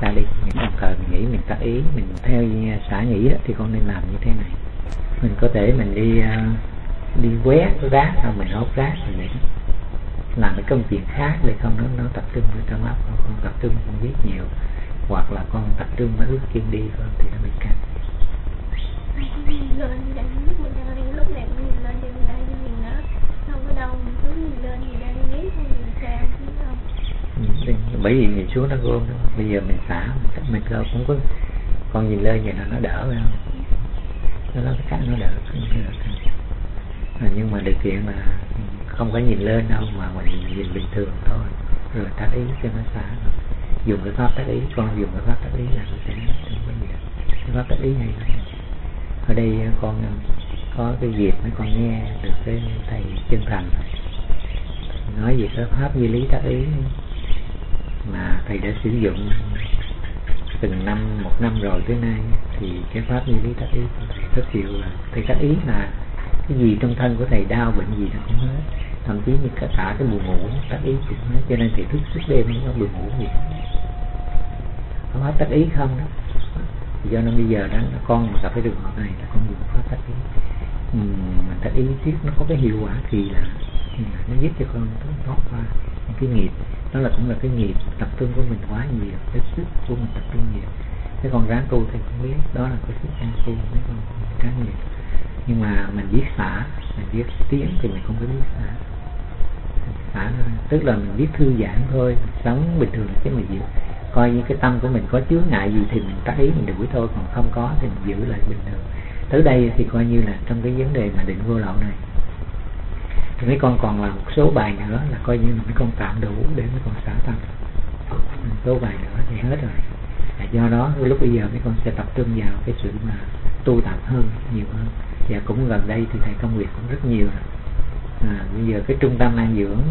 xa đi. Những đồng thời mình nghĩ mình tác ý, mình theo xã nghĩ đó, thì con nên làm như thế này. Mình có thể mình đi quét rác, xong mình hốt rác rồi mình làm cái công chuyện khác để không nó tập trung vào trong óc, con tập trung con viết nhiều, hoặc là con tập trung vào bước chân đi con thì nó bị căng. Lên gì đây, lúc mình đang lúc này mình lên trên đây mình nó không có đâu, mình cứ nhìn lên gì đây biết không nhìn sao chứ không. Bởi vì nhìn xuống nó gom đó. Bây giờ mình xả mình cũng có con nhìn lên vậy là nó đỡ phải không? Nó cái cách nó đỡ. Nhưng mà điều kiện là không phải nhìn lên đâu mà mình nhìn bình thường thôi, rồi tác ý cho nó xả. Dùng cái pháp tác ý, con dùng cái pháp tác ý là nó sẽ không có gì. Cái pháp tác ý hay lắm. Ở đây con có cái dịp mấy con nghe được cái thầy Chân Thành nói về cái pháp duy lý tác ý mà thầy đã sử dụng từng một năm rồi tới nay. Thì cái pháp duy lý tác ý của thầy rất nhiều là thầy tác ý là cái gì trong thân của thầy đau bệnh gì nó cũng hết, thậm chí như cả cái buồn ngủ tác ý cũng hết, cho nên thầy thức đêm không có buồn ngủ gì. Không pháp tác ý không đó. Do nên bây giờ đó con mà gặp cái trường hợp này là con dùng pháp tác ý. Tác ý thiết nó có cái hiệu quả kỳ lạ, nó giúp cho con thoát qua những cái nghiệp. Đó là cũng là cái nghiệp tập trung của mình quá nhiều, cái sức của mình tập trung nhiều. Cái con ráng tu thì cũng biết đó là cái sức ăn tu mấy con ráng nhiều. Nhưng mà mình viết xả, mình viết tiếng thì mình không có biết xả. Xả tức là mình viết thư giãn thôi, sống bình thường chứ mình giữ. Coi như cái tâm của mình có chướng ngại gì thì mình tác ý mình đuổi thôi, còn không có thì mình giữ lại bình thường. Tới đây thì coi như là trong cái vấn đề mà định vô lậu này thì mấy con còn là một số bài nữa là coi như là mấy con tạm đủ để mấy con xả tâm. Số bài nữa thì hết rồi. Do đó lúc bây giờ mấy con sẽ tập trung vào cái sự mà tu tập hơn, nhiều hơn. Và cũng gần đây thì thầy công việc cũng rất nhiều rồi. Bây giờ cái trung tâm an dưỡng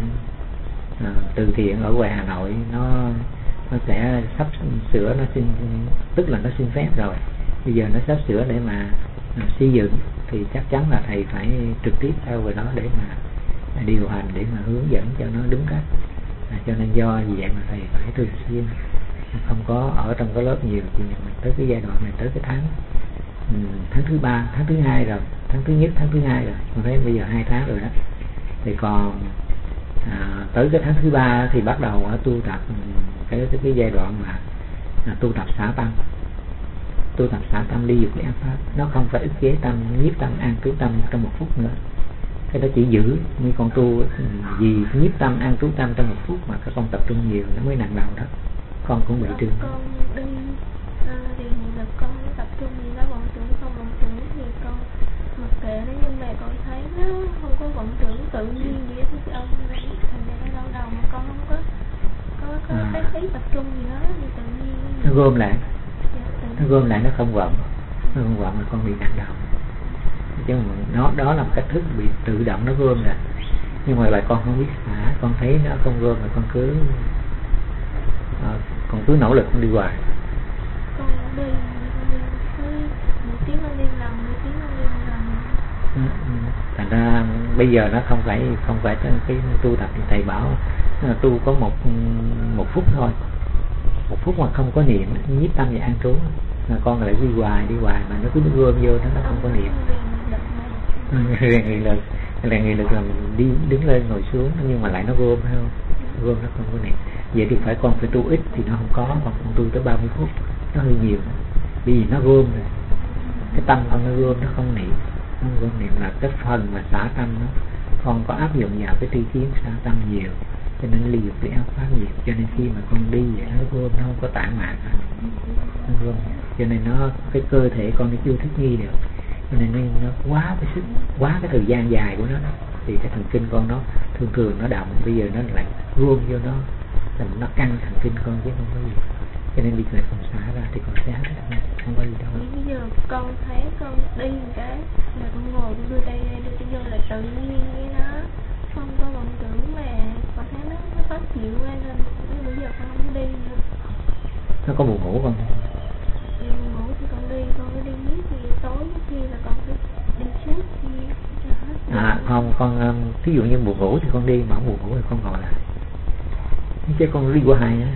từ thiện ở ngoài Hà Nội nó sẽ sắp sửa, nó xin, tức là nó xin phép rồi. Bây giờ nó sắp sửa để mà xây dựng thì chắc chắn là thầy phải trực tiếp theo vào đó để mà điều hành, để mà hướng dẫn cho nó đúng cách. Cho nên do vì vậy mà thầy phải thường xuyên, không có ở trong cái lớp nhiều. Thì mình tới cái giai đoạn này, tới cái tháng thứ 3, tháng thứ 2 rồi, tháng thứ nhất, tháng thứ 2 rồi, mình thấy bây giờ 2 tháng rồi đó. Thì còn tới cái tháng thứ 3 thì bắt đầu tu tập cái giai đoạn mà tu tập xả tâm. Tu tập xả tâm đi dục để an pháp, nó không phải ức chế tâm, nhiếp tâm, an trú tâm trong 1 phút nữa. Cái đó chỉ giữ mấy con tu vì nhiếp tâm, an trú tâm trong 1 phút mà các con tập trung nhiều nó mới nặng đầu đó. Con cũng bị trương. Con đi thì là con tập trung gì đó vọng tưởng, không vọng tưởng thì con mặc kệ nó, nhưng mà con thấy nó không có vọng tưởng tự nhiên gì hết thì ông thành ra nó đau đầu mà con không có cái ý tập trung gì đó thì tự nhiên nó gom lại. Nó gom lại, nó không vọng. Nó không vọng là con bị nặng đầu. Chứ mà đó là một cách thức bị tự động nó gom lại. Nhưng mà lại con không biết xả, con thấy nó không gom mà con cứ nỗ lực con đi hoài. Con đi một tiếng con đi lần, một tiếng con đi lần. Thành ra bây giờ nó không phải cái tu tập như thầy bảo tu có một phút thôi. 1 phút mà không có niệm, nhiếp tâm và an trú là con lại đi hoài mà nó cứ gom vô nó không có niệm. Rèn nghị lực là đi đứng lên ngồi xuống nhưng mà lại nó gom, phải không? Gom nó không có niệm. Vậy thì con phải tu ít thì nó không có, còn con tu tới 30 phút nó hơi nhiều. Bởi vì nó gom rồi, cái tâm con nó gom, nó không niệm. Nó gom niệm là cái phần mà xả tâm đó, con có áp dụng vào cái tri kiến xả tâm nhiều, cho nên ly dục để áp pháp nhiều. Cho nên khi mà con đi vậy nó gom, nó không có tản mạn, nó gom. Cho nên nó cái cơ thể con nó chưa thích nghi được, cho nên nó quá cái sức, quá cái thời gian dài của nó đó. Thì cái thần kinh con nó thường nó động, bây giờ nó lại gom vô nó căng thần kinh con chứ không có gì. Cho nên bây giờ con xả ra thì con xả ra, không có gì đâu. Bây giờ con thấy con đi một cái là con ngồi, con đưa tay ra, đưa tay vô là tự nhiên với nó, không có vọng tưởng mà con thấy nó khó chịu quá nên bây giờ con không đi nữa. Nó có buồn ngủ không? Thì buồn ngủ thì con cứ đi miết, thì tối khi là con cứ đi trước đi cho hết. Không, con ví dụ như buồn ngủ thì con đi, mà không buồn ngủ thì con ngồi lại. Chứ con đi qua hai á.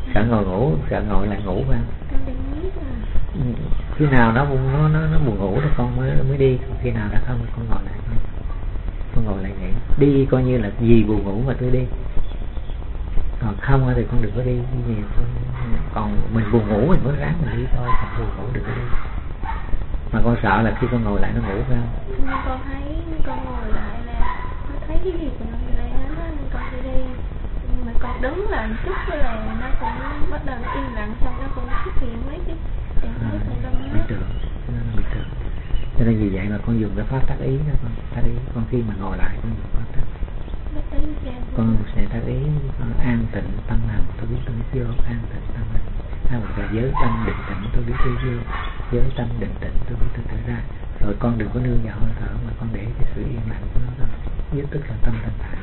Sợ ngồi ngủ, sợ ngồi lại ngủ phải không? Con đang biết à. Khi nào nó buồn ngủ thì con mới đi, khi nào đã không con ngồi lại con ngồi lại nghỉ. Đi coi như là vì buồn ngủ mà tôi đi, còn không thì con đừng có đi nhiều. Còn mình buồn ngủ mình mới ráng mình đi thôi, còn buồn ngủ đừng có đi. Mà con sợ là khi con ngồi lại nó ngủ phải không? Nhưng con thấy con ngồi lại là con thấy cái gì của nó lại hết á, nên con phải đi. Nhưng mà con đứng lại một chút là nó cũng bắt đầu im lặng, xong nó cũng xuất hiện mấy cái bị tưởng, cho nên vì vậy mà con dùng cái pháp tác ý đó, tác ý con khi mà ngồi lại con dùng pháp tác ý. Con sẽ tác ý con an tịnh tâm hành, tôi biết tôi vô an tịnh tâm hành, hay hoặc là giới tâm định tĩnh tôi biết tôi vô, giới tâm định tĩnh tôi biết tôi thở ra. Rồi con đừng có nương vào hơi thở mà con để cái sự yên lặng của nó thôi, nhất tức là tâm thanh thản,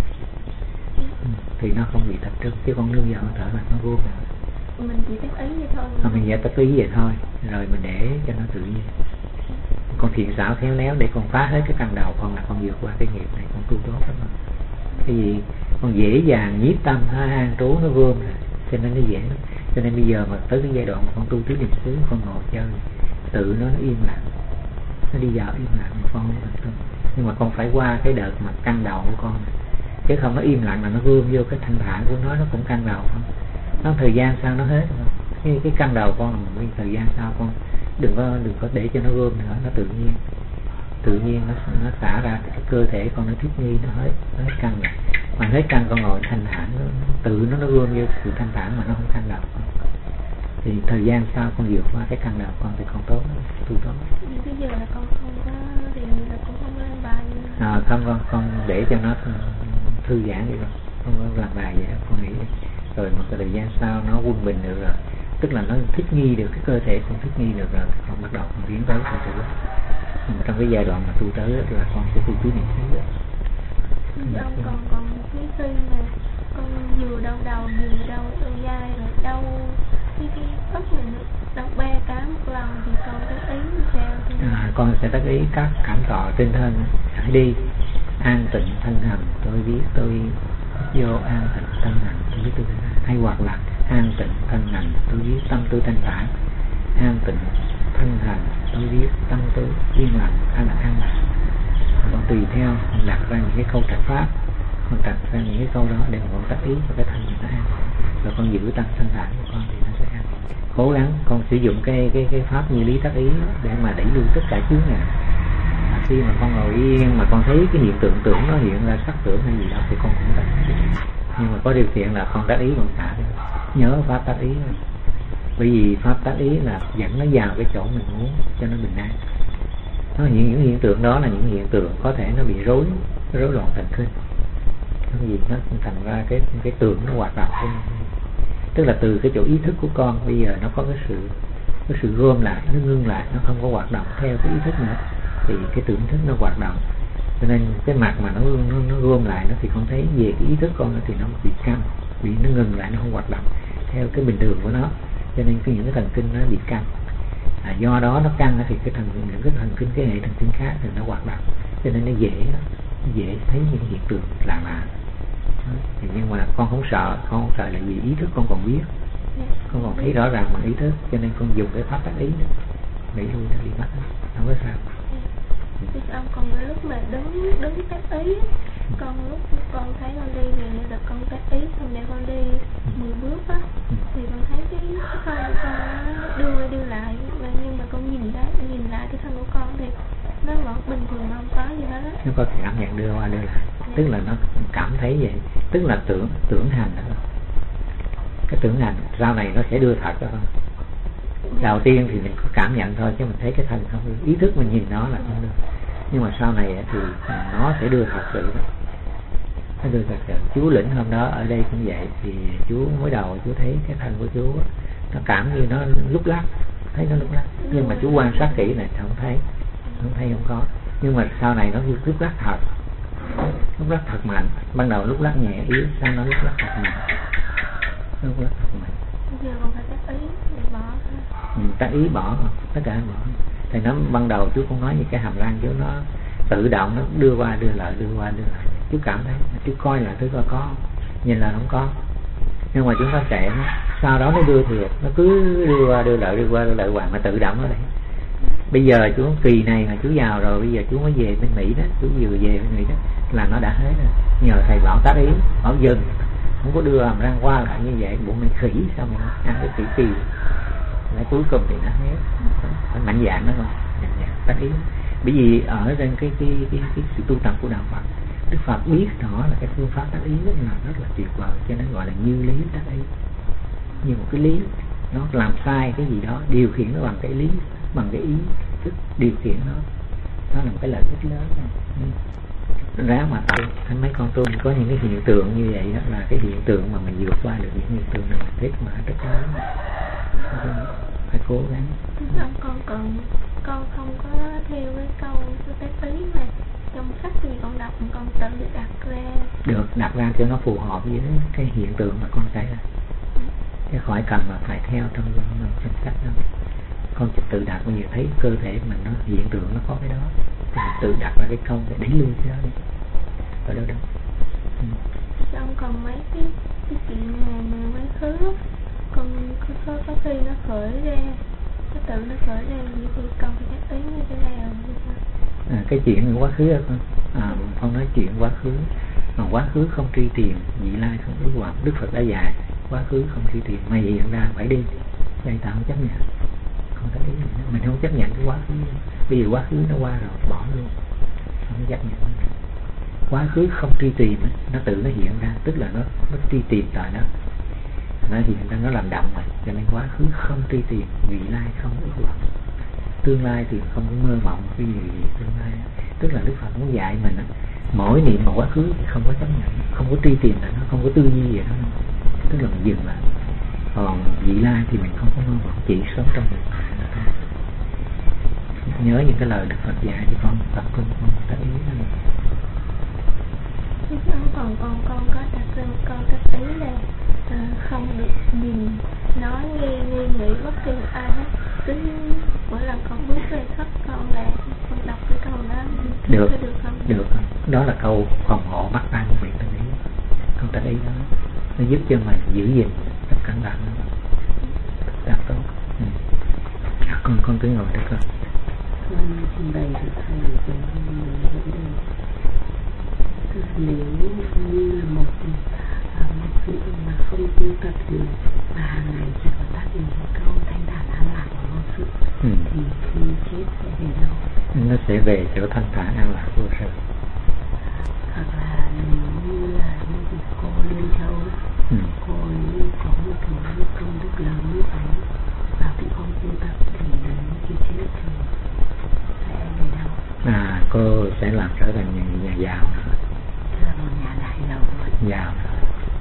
thì nó không bị tập trung. Chứ con nương vào hơi thở là nó vô rồi. Mình chỉ tác ý vậy thôi. Mình chỉ tác ý vậy thôi, rồi mình để cho nó tự nhiên. Con thiện xảo khéo léo để con phá hết cái căn đầu con, là con vượt qua cái nghiệp này, con tu tốt lắm. Cái gì con dễ dàng nhiếp tâm nó an trú nó gom rồi, cho nên nó dễ lắm. Cho nên bây giờ mà tới cái giai đoạn mà con tu tứ niệm xứ, con ngồi chơi tự nó im lặng, nó đi vào im lặng mà con không tập trung. Nhưng mà con phải qua cái đợt mà căn đầu của con này. Chứ không nó im lặng là nó gom vô cái thanh thản của nó cũng căn đầu không. Nó thời gian sau nó hết rồi. Cái căn đầu con là thời gian sau con đừng có để cho nó gom nữa, nó tự nhiên nó xả ra, cái cơ thể con nó thích nghi, nó hết căng rồi. Mà hết căng con ngồi thanh thản, tự nó gom vô sự thanh thản mà nó không căng đầu con. Thì thời gian sau con vượt qua cái căng đầu con thì con tốt, tu tốt. Nhưng bây giờ là con không có thì là cũng không lên bài. Không con để cho nó thư giãn đi con, không có làm bài vậy đâu, con nghĩ. Rồi một thời gian sau nó quân bình được rồi, tức là nó thích nghi được, cái cơ thể con thích nghi được rồi, con bắt đầu con tiến tới con tu. Nhưng mà trong cái giai đoạn mà tu tới là con sẽ tu tứ niệm xứ rồi. Ông còn cái suy mà con vừa đau đầu vừa đau vai rồi đau cái ốc mình đau ba cá một lần thì con tác ý sao? Con sẽ tác ý các cảm thọ trên thân, hãy đi an tịnh thân hành, tôi biết tôi vô an tịnh thân hành, tôi biết tôi hay, hoặc là an tịnh thân hành, tôi biết tâm tôi thanh thản, an tịnh thân hành, tôi biết tâm tôi yên lặng hay là an lạc. Con tùy theo con đặt ra những cái câu trạch pháp, con đặt ra những cái câu đó để con tác ý cho cái thân mình nó an, rồi con giữ tâm thanh thản của con thì nó sẽ an. Cố gắng con sử dụng cái pháp như lý tác ý để mà đẩy lui tất cả chướng ngại. Khi mà con ngồi yên mà con thấy cái hiện tượng tưởng nó hiện ra sắc tưởng hay gì đó thì con cũng tác ý. Nhưng mà có điều kiện là con tác ý còn xả đi, nhớ pháp tác ý. Bởi vì pháp tác ý là dẫn nó vào cái chỗ mình muốn cho nó bình an. Những hiện tượng đó là những hiện tượng có thể nó bị rối loạn thần kinh. Cái gì nó thành ra cái tưởng nó hoạt động, tức là từ cái chỗ ý thức của con bây giờ nó có cái sự gom lại, nó ngưng lại, nó không có hoạt động theo cái ý thức nữa, thì cái tưởng thức nó hoạt động. Cho nên cái mặt mà nó gom lại nó thì con thấy về cái ý thức con thì nó bị căng, bị nó ngừng lại, nó không hoạt động theo cái bình thường của nó. Cho nên những cái thần kinh nó bị căng. Do đó nó căng thì những cái thần kinh, cái hệ thần kinh khác thì nó hoạt động, cho nên nó dễ thấy những hiện tượng lạ. Thì nhưng mà con không sợ là vì ý thức con còn biết, con còn thấy rõ ràng bằng ý thức, cho nên con dùng cái pháp tác ý đó, nghĩ lui nó đi mất, không có sao. Thì ông còn cái lúc mà đứng tác ý, con lúc con thấy con đi về là con tác ý, xong để con đi 10 bước á, thì con thấy cái thân của con đưa lại, nhưng mà con nhìn lại cái thân của con thì nó vẫn bình thường, không có gì hết á. Nó có cảm nhận đưa qua đưa lại, tức là nó cảm thấy vậy, tức là tưởng hành đó. Cái tưởng hành sau này nó sẽ đưa thật đó không? Đầu tiên thì mình có cảm nhận thôi, chứ mình thấy cái thân không được, ý thức mình nhìn nó là không được. Nhưng mà sau này thì nó sẽ đưa thật sự đó. Nó đưa thật sự. Chú Lĩnh hôm đó ở đây cũng vậy, thì chú mới đầu chú thấy cái thân của chú nó cảm như nó lúc lắc, thấy nó lúc lắc, nhưng mà chú quan sát kỹ này không thấy không có. Nhưng mà sau này nó lúc lắc thật, lúc lắc thật mạnh. Ban đầu lúc lắc nhẹ yếu, sau nó lúc lắc thật mạnh, lúc lắc thật mạnh. Bây giờ còn phải tác ý để bỏ. Tác ý bỏ, tất cả bỏ. Thì nó ban đầu chú cũng nói như cái hàm răng chú nó tự động nó đưa qua đưa lại. Chú cảm thấy, chú coi là thứ có, nhìn là không có. Nhưng mà chúng ta kệ nó, sau đó nó đưa thiệt, nó cứ đưa qua đưa lại hoài mà tự động ở đây. Bây giờ chú kỳ này mà chú vào rồi, bây giờ chú mới về bên Mỹ đó, chú vừa về bên Mỹ đó là nó đã hết rồi. Nhờ thầy bảo tác ý, bảo dừng, không có đưa hàm răng qua lại như vậy, bộ mình khỉ sao mà ăn cái khỉ kỳ. Lại cuối cùng thì nó hết, phải mạnh dạn đó không? Mạnh dạn tác ý. Bởi vì ở trên cái sự tu tập của đạo Phật, Đức Phật biết rõ là cái phương pháp tác ý rất là tuyệt vời, cho nên gọi là như lý tác ý. Như một cái lý, nó làm sai cái gì đó, điều khiển nó bằng cái lý, bằng cái ý thức điều khiển nó là một cái lợi ích lớn. Rá mà tập thấy mấy con tôi có những cái hiện tượng như vậy đó, là cái hiện tượng mà mình vượt qua được những hiện tượng này rất mà rất lớn, phải cố gắng. Con không có theo cái câu tác ý mà trong sách thì con đọc, con tự đặt ra. Được, đặt ra cho nó phù hợp với cái hiện tượng mà con xảy ra, chứ khỏi cần mà phải theo trong sách đâu. Con chỉ tự đặt, bây giờ thấy cơ thể mình nó hiện tượng nó có cái đó thì tự đặt ra cái câu để đẩy lui cái đó đi, ở đâu đâu. Xong còn mấy cái chuyện mà mấy thứ con có khi nó khởi ra, nó tự nó khởi ra gì thì con phải nhắc ý như thế nào? Cái chuyện quá khứ đó con, con nói chuyện quá khứ, mà quá khứ không truy tìm, vị lai không ước vọng. Đức Phật đã dạy quá khứ không truy tìm, mà hiện ra phải đi, vậy ta không chấp nhận. Không có ý gì nữa. Mình không chấp nhận cái quá khứ, bây giờ quá khứ nó qua rồi, bỏ luôn, không chấp nhận. Quá khứ không truy tìm, nó tự nó hiện ra, tức là nó truy tìm tại nó hiện ra, nó làm động mà, cho nên quá khứ không truy tìm, vị lai không ước vọng. Tương lai thì không có mơ mộng cái gì tương lai, tức là Đức Phật muốn dạy mình mỗi niệm một quá khứ thì không có chấp nhận, không có truy tìm là nó, không có tư duy gì đó, tức là mình dừng lại. Còn vị lai thì mình không có mơ mộng, chỉ sống trong hiện tại. Nhớ những cái lời Đức Phật dạy thì con tập trung con ta ý đó. Còn con có đặt ra câu tác ý là không được nhìn nói nghe nghĩ bất kỳ ai hết. Cứ mỗi lần con bước về thất con là con đọc cái câu đó. Được không? Được, đó là câu phòng hộ bắt tay việc tác ý. Câu tác ý đó nó giúp cho mình giữ gìn tất cẩn thận, đạt tốt. Con cứ ngồi đó con. Trình bày thì thầy về vấn đề nếu như là một vị mà không tu tập gì mà hàng ngày chỉ có tác ý câu thanh thản an lạc của vô sự thì khi chết sẽ về đâu? Nó sẽ về chỗ thanh thản an lạc vô sự. Hoặc là nếu như là như cô Liên Châu, cô ấy có một cái công đức lớn như vậy và cũng không tu tập thì đến khi chết thì sẽ về đâu? Cô sẽ làm trở thành nhà giàu nữa. Là một nhà đại giàu rồi. Giàu nữa.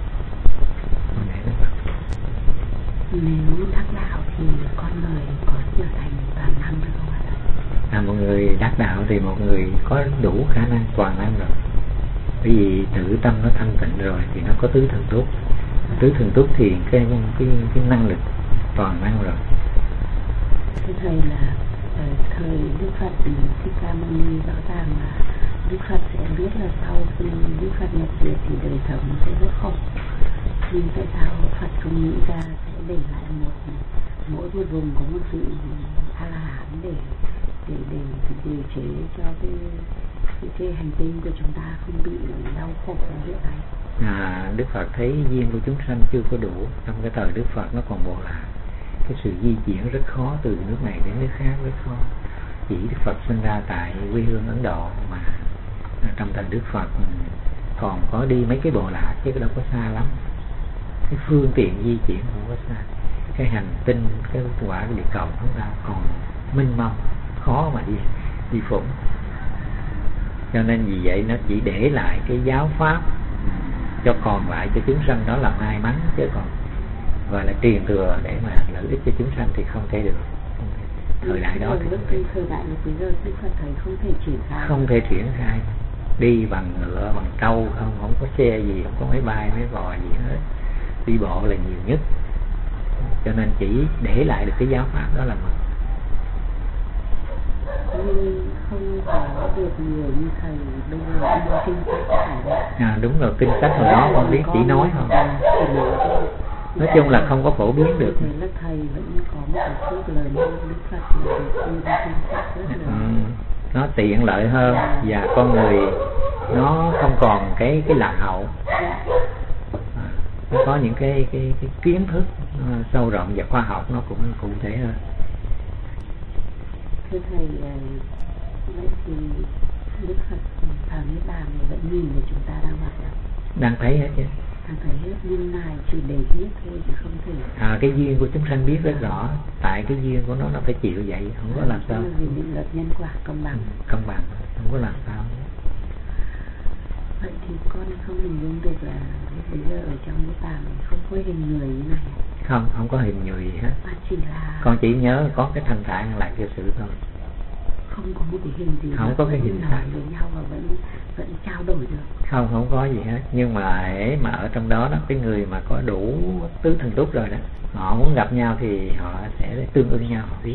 Nếu đắc đạo thì con người có trở thành toàn năng được không ạ? Một người đắc đạo thì một người có đủ khả năng toàn năng rồi. Bởi vì tự tâm nó thanh tịnh rồi thì nó có tứ thần túc. Tứ thần túc thì cái năng lực toàn năng rồi. Thưa thầy là thời Đức Phật Thích Ca Mâu Ni rõ ràng là Đức Phật sẽ biết là sau khi Đức Phật nhập diệt thì đời sống sẽ rất khổ. Nhưng tại sao Phật không nghĩ ra sẽ để lại mỗi một vùng có một vị A-la-hán để chế cho cái hành tinh của chúng ta không bị đau khổ như hiện nay? Đức Phật thấy duyên của chúng sanh chưa có đủ. Trong cái thời Đức Phật nó còn bộ là cái sự di chuyển rất khó, từ nước này đến nước khác rất khó. Chỉ Đức Phật sinh ra tại quê hương Ấn Độ mà trong thời Đức Phật còn có đi mấy cái bộ lạc chứ đâu có xa lắm. Cái phương tiện di chuyển không có xa. Cái hành tinh, cái quả địa cầu chúng ta còn mênh mông, khó mà đi phụng. Cho nên vì vậy nó chỉ để lại cái giáo pháp cho còn lại cho chúng sanh, đó là may mắn, chứ còn gọi là truyền thừa để mà lợi ích cho chúng sanh thì không thể được. Thời đại đó thì thời đại lúc bây giờ Đức Phật thầy không thể triển khai. Đi bằng ngựa, bằng trâu, không có xe gì, không có máy bay, máy bò gì hết. Đi bộ là nhiều nhất. Cho nên chỉ để lại được cái giáo pháp đó là mình. Nhưng không có có được người như thầy bây giờ cũng có kinh sách phải đấy. Đúng rồi, kinh sách của nó con biết chỉ nói thôi. Nói chung là không có phổ biến được. Thế là thầy vẫn có một cái phước lớn hơn Đức Phật là được kinh sách rất là nó tiện lợi hơn và con người nó không còn cái lạc hậu. Nó có những cái kiến thức sâu rộng và khoa học nó cũng cụ thể hơn. Thưa thầy, vậy thì Đức Phật vào Niết Bàn thì vẫn nhìn là chúng ta đang hoạt động, đang thấy hết chứ, đang thấy hết, nhưng này chỉ để biết thôi chứ không thể. Cái duyên của chúng sanh biết rất rõ, tại cái duyên của nó phải chịu vậy, không có làm sao. Vì định luật nhân quả công bằng. Công bằng, không có làm sao. Vậy thì con không hình dung được là bây giờ ở trong Niết Bàn không có hình người như này. Không có hình người gì hết. Mà chỉ là con chỉ nhớ có cái thanh thản lại cho sự thôi. Không có một cái hình gì. Không có cái hình nói với nhau và vẫn trao đổi được. Không có gì hết. Nhưng mà mà ở trong đó cái người mà có đủ tứ thần túc rồi đó, họ muốn gặp nhau thì họ sẽ tương ưng nhau, họ biết.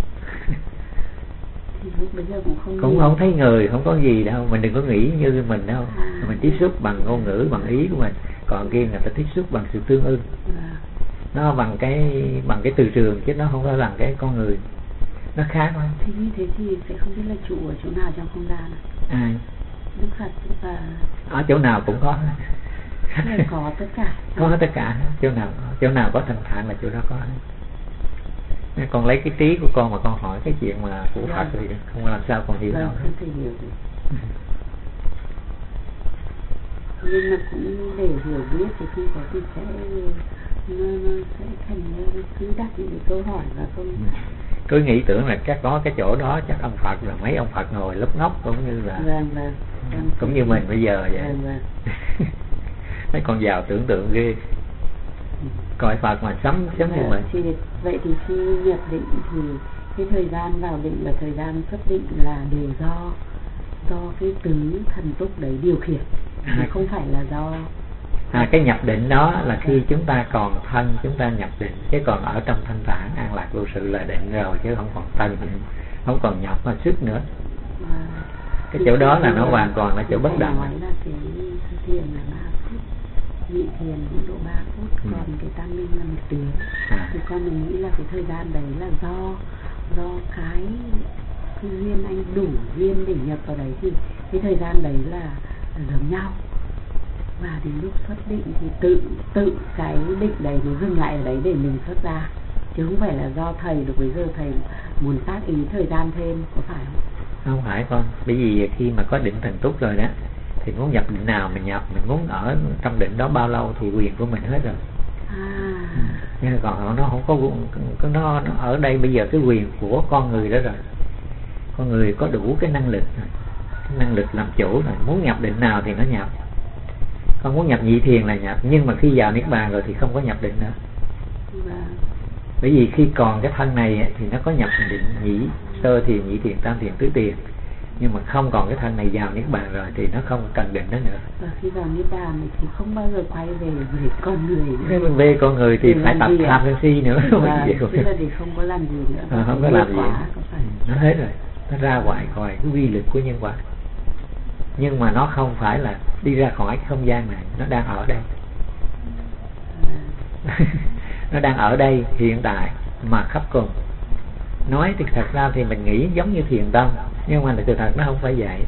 Thì lúc bây giờ cũng không thấy người, không có gì đâu. Mình đừng có nghĩ như mình đâu. Mình tiếp xúc bằng ngôn ngữ, bằng ý của mình. Còn kia người ta tiếp xúc bằng sự tương ưng. Nó bằng cái từ trường chứ nó không phải bằng cái con người. Nó khác lắm. Thế như thế thì sẽ không biết là trụ ở chỗ nào trong không gian à? Đức Phật và ở chỗ nào cũng có. Có tất cả. Có tất cả. Chỗ nào có thanh thản là chỗ đó có. Con lấy cái trí của con mà con hỏi cái chuyện mà của Phật thì không làm sao con hiểu đâu. Không thể hiểu được. Nhưng mà cũng để hiểu biết thì không có gì sẽ nó sẽ thành cứ đặt những cái câu hỏi và không cứ nghĩ tưởng là chắc có cái chỗ đó chắc ông Phật rồi mấy ông Phật ngồi lấp ngóc cũng như là cũng như mình bây giờ vậy. Mấy con giàu tưởng tượng ghê, coi Phật mà sống như mình. Vậy thì khi nhập định thì cái thời gian vào định và thời gian xuất định là đều do cái tứ thần túc đấy điều khiển, không phải là do cái nhập định đó là khi chúng ta còn thân chúng ta nhập định, chứ còn ở trong thanh thản an lạc vô sự là định rồi, chứ không còn thân, không còn nhập mà sức nữa. Cái chỗ đó là nó hoàn toàn là chỗ bất động. Nói là cái thiền là 3 phút, nhị thiền cũng độ 3 phút, còn cái tam minh là 1 tiếng. Thì con mình nghĩ là cái thời gian đấy là do cái duyên anh đủ duyên để nhập vào đấy thì cái thời gian đấy là giống nhau. Và đến lúc xuất định thì tự cái định đấy nó dừng lại ở đấy để mình xuất ra, chứ không phải là do thầy lúc bây giờ thầy muốn tác ý thời gian thêm, có phải không? Không phải con, bởi vì khi mà có định thần túc rồi đó thì muốn nhập định nào mình nhập, mình muốn ở trong định đó bao lâu thì quyền của mình hết rồi. Nhưng còn nó không có nó ở đây bây giờ cái quyền của con người đó rồi. Con người có đủ cái năng lực làm chủ rồi, muốn nhập định nào thì nó nhập. Con muốn nhập nhị thiền là nhập, nhưng mà khi vào Niết Bàn rồi thì không có nhập định nữa. Bởi vì khi còn cái thân này thì nó có nhập định nhị, sơ thiền, nhị thiền, tam thiền, tứ thiền. Nhưng mà không còn cái thân này vào Niết Bàn rồi thì nó không cần định đó nữa. Và khi vào Niết Bàn thì không bao giờ quay về con người nữa. Nếu mình về con người thì phải tập tham sân si nữa. Tức là thì không có làm gì nữa. Không có làm gì. Nó hết rồi. Nó ra ngoài khỏi cái quy lực của nhân quả. Nhưng mà nó không phải là đi ra khỏi cái không gian này, nó đang ở đây. Nó đang ở đây hiện tại mà khắp cùng. Nói thì thật ra thì mình nghĩ giống như thiền tâm, nhưng mà sự thật nó không phải vậy.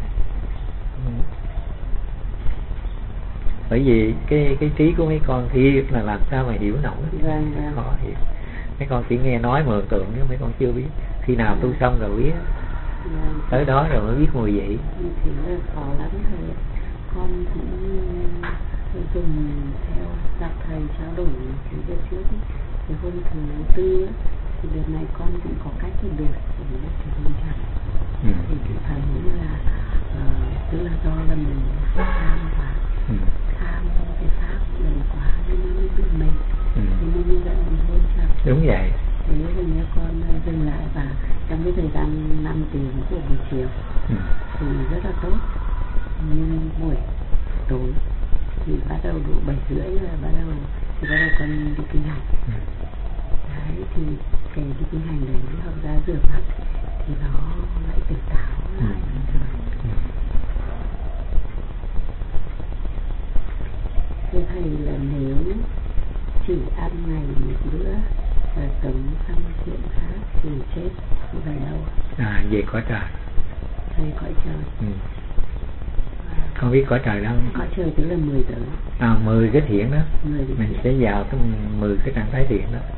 Bởi vì cái trí của mấy con thiệt là làm sao mà hiểu nổi. Khó hiểu. Mấy con chỉ nghe nói mường tượng nhưng mấy con chưa biết. Khi nào tu xong rồi biết. Tới đó rồi mới biết mùi vị. Thì là khó lắm rồi. Con cũng dùng theo gặp thầy trao đổi cái đợt trước ấy. Cái hôm thứ tư ấy, thì đợt này con cũng có cách để được thì mình chẳng. Thì thầy nghĩ là tức là do là mình tham và tham cái pháp lần quá nên nó mới bị mệt. Thì nó như vậy mình thôi chẳng. Đúng vậy. Thế nên nhớ con dừng lại và trong cái thời gian 5 tiếng của buổi chiều thì rất là tốt. Nhưng buổi tối thì bắt đầu độ 7:30 là bắt đầu con đi kinh hành. Đấy thì cái đi kinh hành đấy học ra rửa mặt thì nó lại tỉnh táo lại. tống xong chuyện khác thì chết về đâu? Về cõi trời. Về cõi trời. Không biết cõi trời đâu. Cõi trời tức là 10 tử. 10 cái thiện đó. 10 cái mình sẽ vào cái 10 cái trạng thái thiện đó.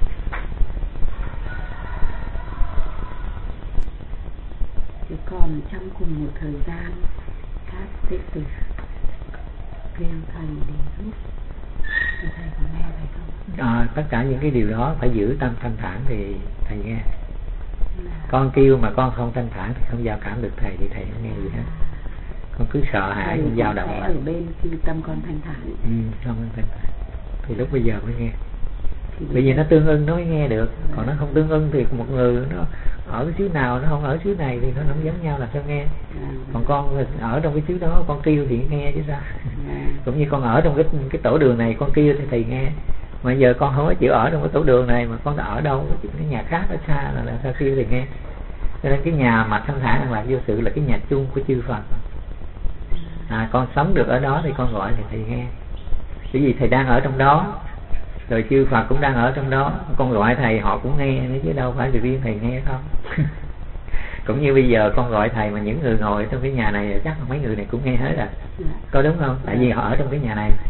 Thì còn trong cùng một thời gian các đệ tử kêu thầy để giúp, thầy có nghe thầy không? Tất cả những cái điều đó phải giữ tâm thanh thản thì thầy nghe. Con kêu mà con không thanh thản thì không giao cảm được thầy, thì thầy không nghe gì hết. Con cứ sợ hãi, con dao động ở bên khi tâm con thanh thản. Không thanh thản thì lúc bây giờ mới nghe. Bởi vì nó tương ưng nó mới nghe được. Còn nó không tương ưng thì một người nó ở cái xứ nào nó không ở xứ này thì nó không giống nhau, là sao nghe. Còn con ở trong cái xứ đó con kêu thì nghe chứ sao. Cũng như con ở trong cái tổ đường này con kêu thì thầy nghe. Mà giờ con không có chịu ở trong cái tổ đường này, mà con đã ở đâu cái nhà khác ở xa là sao kêu thì nghe. Cho nên cái nhà mà thanh thản an lạc vô sự là cái nhà chung của chư Phật. Con sống được ở đó thì con gọi thì thầy nghe. Bởi vì thầy đang ở trong đó, rồi chư Phật cũng đang ở trong đó, con gọi thầy họ cũng nghe nữa chứ đâu phải chỉ riêng thầy nghe không. Cũng như bây giờ con gọi thầy mà những người ngồi trong cái nhà này chắc mấy người này cũng nghe hết rồi. Có đúng không? Tại vì họ ở trong cái nhà này.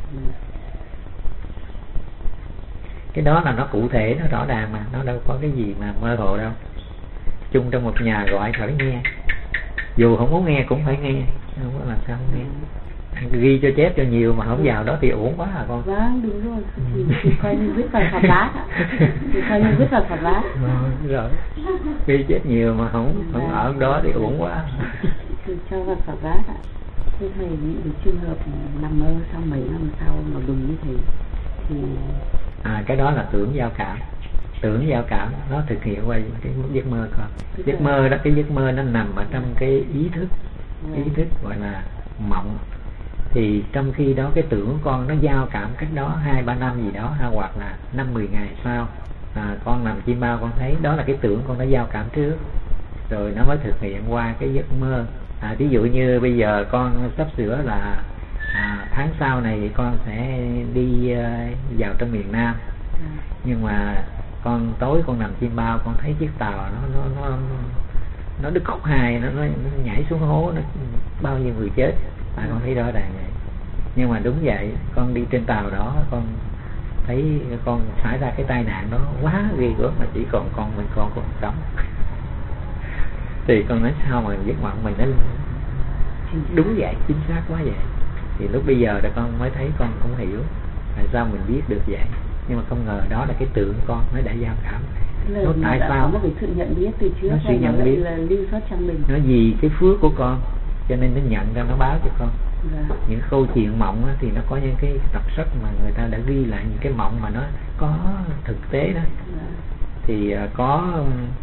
Cái đó là nó cụ thể, nó rõ ràng mà, nó đâu có cái gì mà mơ hồ đâu. Chung trong một nhà gọi phải nghe, dù không muốn nghe cũng phải nghe, không có làm sao không nghe. Ghi cho chép cho nhiều mà không vào đó thì uổng quá à con. Vâng, đúng rồi. Thì coi như viết vào Phật bát ạ. Thì coi như viết vào Phật bát. Rồi. Ghi chép nhiều mà không ở đó thì uổng quá. Thì cho vào Phật bát ạ. Thế thầy nghĩ được trường hợp nằm mơ sau mấy năm sau mà đúng như thế thì cái đó là tưởng giao cảm. Tưởng giao cảm nó thực hiện qua cái giấc mơ con. Giấc mơ đó, cái giấc mơ nó nằm ở trong cái ý thức. Ý thức gọi là mộng. Thì trong khi đó cái tưởng con nó giao cảm cách đó 2-3 năm gì đó, hoặc là 5-10 ngày sau, con nằm chim bao con thấy đó là cái tưởng con đã giao cảm trước, rồi nó mới thực hiện qua cái giấc mơ. Ví dụ như bây giờ con sắp sửa là tháng sau này con sẽ đi vào trong miền Nam, nhưng mà con tối con nằm chim bao con thấy chiếc tàu nó đứt khúc hai, nó nhảy xuống hố, nó bao nhiêu người chết. Con thấy rõ ràng vậy. Nhưng mà đúng vậy, con đi trên tàu đó con thấy con xảy ra cái tai nạn đó quá ghê gớm, mà chỉ còn con mình còn sống. Thì con nói sao mà giấc mộng mình nó đúng vậy, chính xác quá vậy. Thì lúc bây giờ là con mới thấy, con cũng hiểu tại sao mình biết được vậy. Nhưng mà không ngờ đó là cái tưởng con nó đã giao cảm. Nó tại sao nó bị sự nhận biết từ trước, nó sự nhận biết là lưu xuất trong mình. Nó vì cái phước của con cho nên nó nhận ra, nó báo cho con. Những câu chuyện mộng á, thì nó có những cái đặc sắc mà người ta đã ghi lại những cái mộng mà nó có thực tế đó. Thì có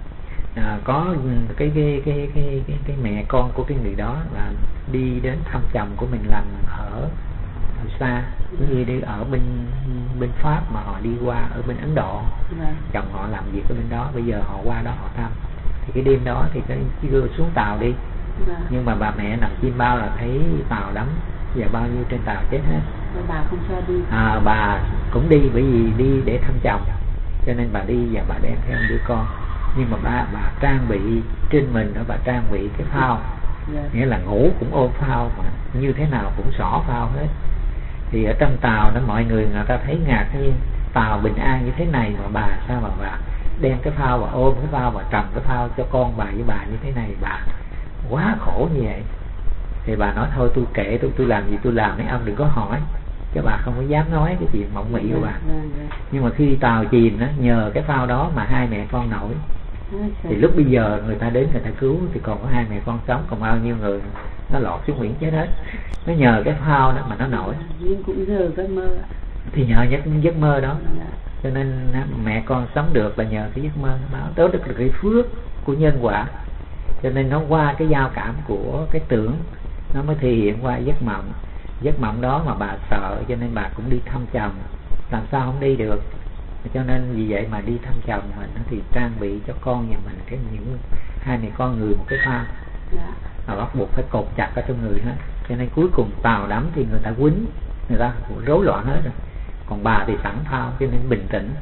cái mẹ con của cái người đó là đi đến thăm chồng của mình làm ở xa, cũng như đi ở bên Pháp mà họ đi qua ở bên Ấn Độ. Chồng họ làm việc ở bên đó, bây giờ họ qua đó họ thăm. Thì cái đêm đó thì cái đưa xuống tàu đi. Nhưng mà bà mẹ nằm chim bao là thấy tàu đắm và bao nhiêu trên tàu chết hết. Bà không cho đi. Bà cũng đi, bởi vì đi để thăm chồng, cho nên bà đi và bà đem theo đứa con. Nhưng mà bà trang bị trên mình đó, bà trang bị cái phao, nghĩa là ngủ cũng ôm phao, mà như thế nào cũng xỏ phao hết. Thì ở trong tàu đó mọi người ta thấy ngạc nhiên, tàu bình an như thế này mà bà sao mà bà đem cái phao, bà ôm cái phao, bà trầm cái phao cho con bà với bà như thế này, bà quá khổ như vậy. Thì bà nói thôi tôi kệ, tôi làm gì tôi làm, mấy ông đừng có hỏi, chứ bà không có dám nói cái chuyện mộng mị của bà. Nhưng mà khi tàu chìm đó, nhờ cái phao đó mà hai mẹ con nổi. Thì lúc bây giờ người ta đến người ta cứu thì còn có hai mẹ con sống, còn bao nhiêu người nó lọt xuống biển chết hết. Nó nhờ cái phao đó mà nó nổi. Nhưng cũng nhờ giấc mơ. Thì nhờ giấc mơ đó. Cho nên mẹ con sống được là nhờ cái giấc mơ nó báo. Đó là cái phước của nhân quả. Cho nên nó qua cái giao cảm của cái tưởng, nó mới thể hiện qua giấc mộng. Giấc mộng đó mà bà sợ cho nên bà cũng đi thăm chồng, làm sao không đi được. Cho nên vì vậy mà đi thăm chồng mình thì trang bị cho con nhà mình cái những hai mẹ con người một cái phao, mà bắt buộc phải cột chặt ở trong người hết. Cho nên cuối cùng tàu đắm thì người ta quýnh, người ta rối loạn hết rồi. Còn bà thì sẵn phao cho nên bình tĩnh.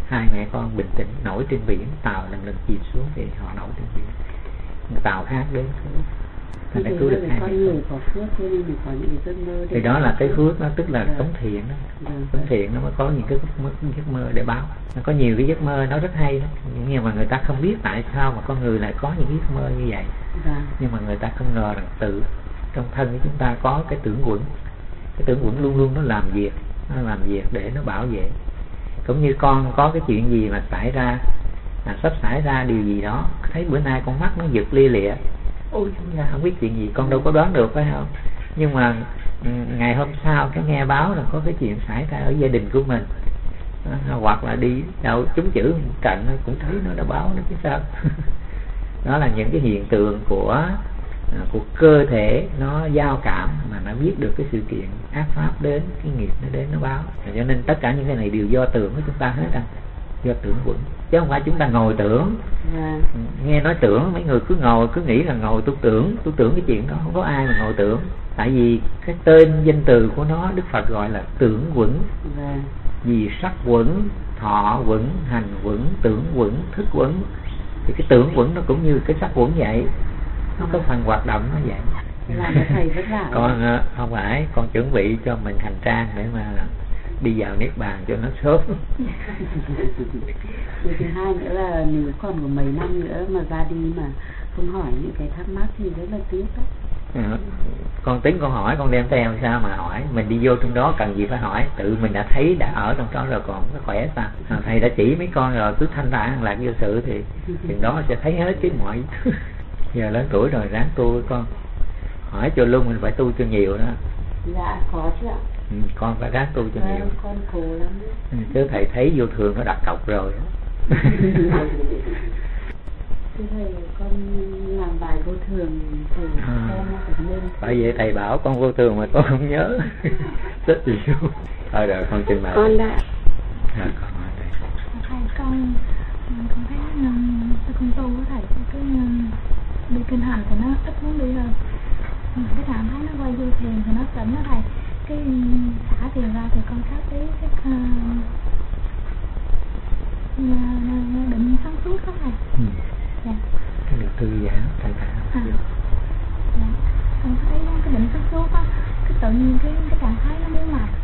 hai mẹ con bình tĩnh nổi trên biển, tàu lần chìm xuống thì họ nổi trên biển, tàu khác đến thì thành cứu được hai con người có phước cho nên mình có những cái giấc mơ. Thì đó là cái phước, nó tức là tống thiện đó. Tống thiện nó mới có những cái giấc mơ để báo. Nó có nhiều cái giấc mơ nó rất hay đó, nhưng mà người ta không biết tại sao mà con người lại có những giấc mơ như vậy. Nhưng mà người ta không ngờ rằng tự trong thân của chúng ta có cái tưởng quẩn. Cái tưởng quẩn luôn luôn nó làm việc để nó bảo vệ. Cũng như con có cái chuyện gì mà xảy ra, sắp xảy ra điều gì đó, thấy bữa nay con mắt nó giật lia lịa, ôi không biết chuyện gì, con đâu có đoán được phải không? Nhưng mà ngày hôm sau cái nghe báo là có cái chuyện xảy ra ở gia đình của mình, hoặc là đi đâu trúng chữ trận cũng thấy nó đã báo nó chứ sao. Đó là những cái hiện tượng của cơ thể nó giao cảm mà nó biết được cái sự kiện ác pháp đến, cái nghiệp nó đến nó báo. Cho nên tất cả những cái này đều do tưởng của chúng ta hết á, do tưởng quẩn, chứ không phải chúng ta ngồi tưởng. Nghe nói tưởng, mấy người cứ ngồi cứ nghĩ là ngồi tôi tưởng cái chuyện đó, không có ai mà ngồi tưởng. Tại vì cái tên danh từ của nó Đức Phật gọi là tưởng quẩn. Vì sắc quẩn, thọ quẩn, hành quẩn, tưởng quẩn, thức quẩn. Thì cái tưởng quẩn nó cũng như cái sắc quẩn vậy, nó có phần hoạt động nó vậy. Thầy rất là con không phải, con chuẩn bị cho mình hành trang để mà đi vào niết bàn cho nó sớm. Thứ hai nữa là nếu còn có mấy năm nữa mà ra đi mà không hỏi những cái thắc mắc thì rất là tiếc đó. Con tính con hỏi, con đem theo sao mà hỏi, mình đi vô trong đó cần gì phải hỏi, tự mình đã thấy đã ở trong đó rồi còn có khỏe sao. Thầy đã chỉ mấy con rồi, cứ thanh thản lạc vô sự thì chừng đó sẽ thấy hết chứ mọi. Giờ lớn tuổi rồi ráng tu với con, hỏi cho luôn mình phải tu cho nhiều đó. Dạ có chứ ạ. Con phải ráng tu cho nhiều. Con khổ lắm đấy. Chứ thầy thấy vô thường nó đặt cọc rồi. Thầy con làm bài vô thường thì con cũng nên. Bởi vậy thầy bảo con vô thường mà con không nhớ. Rất nhiều. Thôi rồi con trình bày. Con đã. Con hỏi thầy. Thầy con thấy con tu của thầy cái đi kinh hành thì nó ít muốn đi hơn. Cái trạng thái nó quay vô thiền thì nó tỉnh đó thầy. Cái xả thiền ra thì con khác ý cái định sáng suốt đó thầy. Dạ. Cái được thư giãn thanh thản. Dạ. Con thấy cái định sáng suốt á, cái tự nhiên cái trạng thái nó muốn nằm.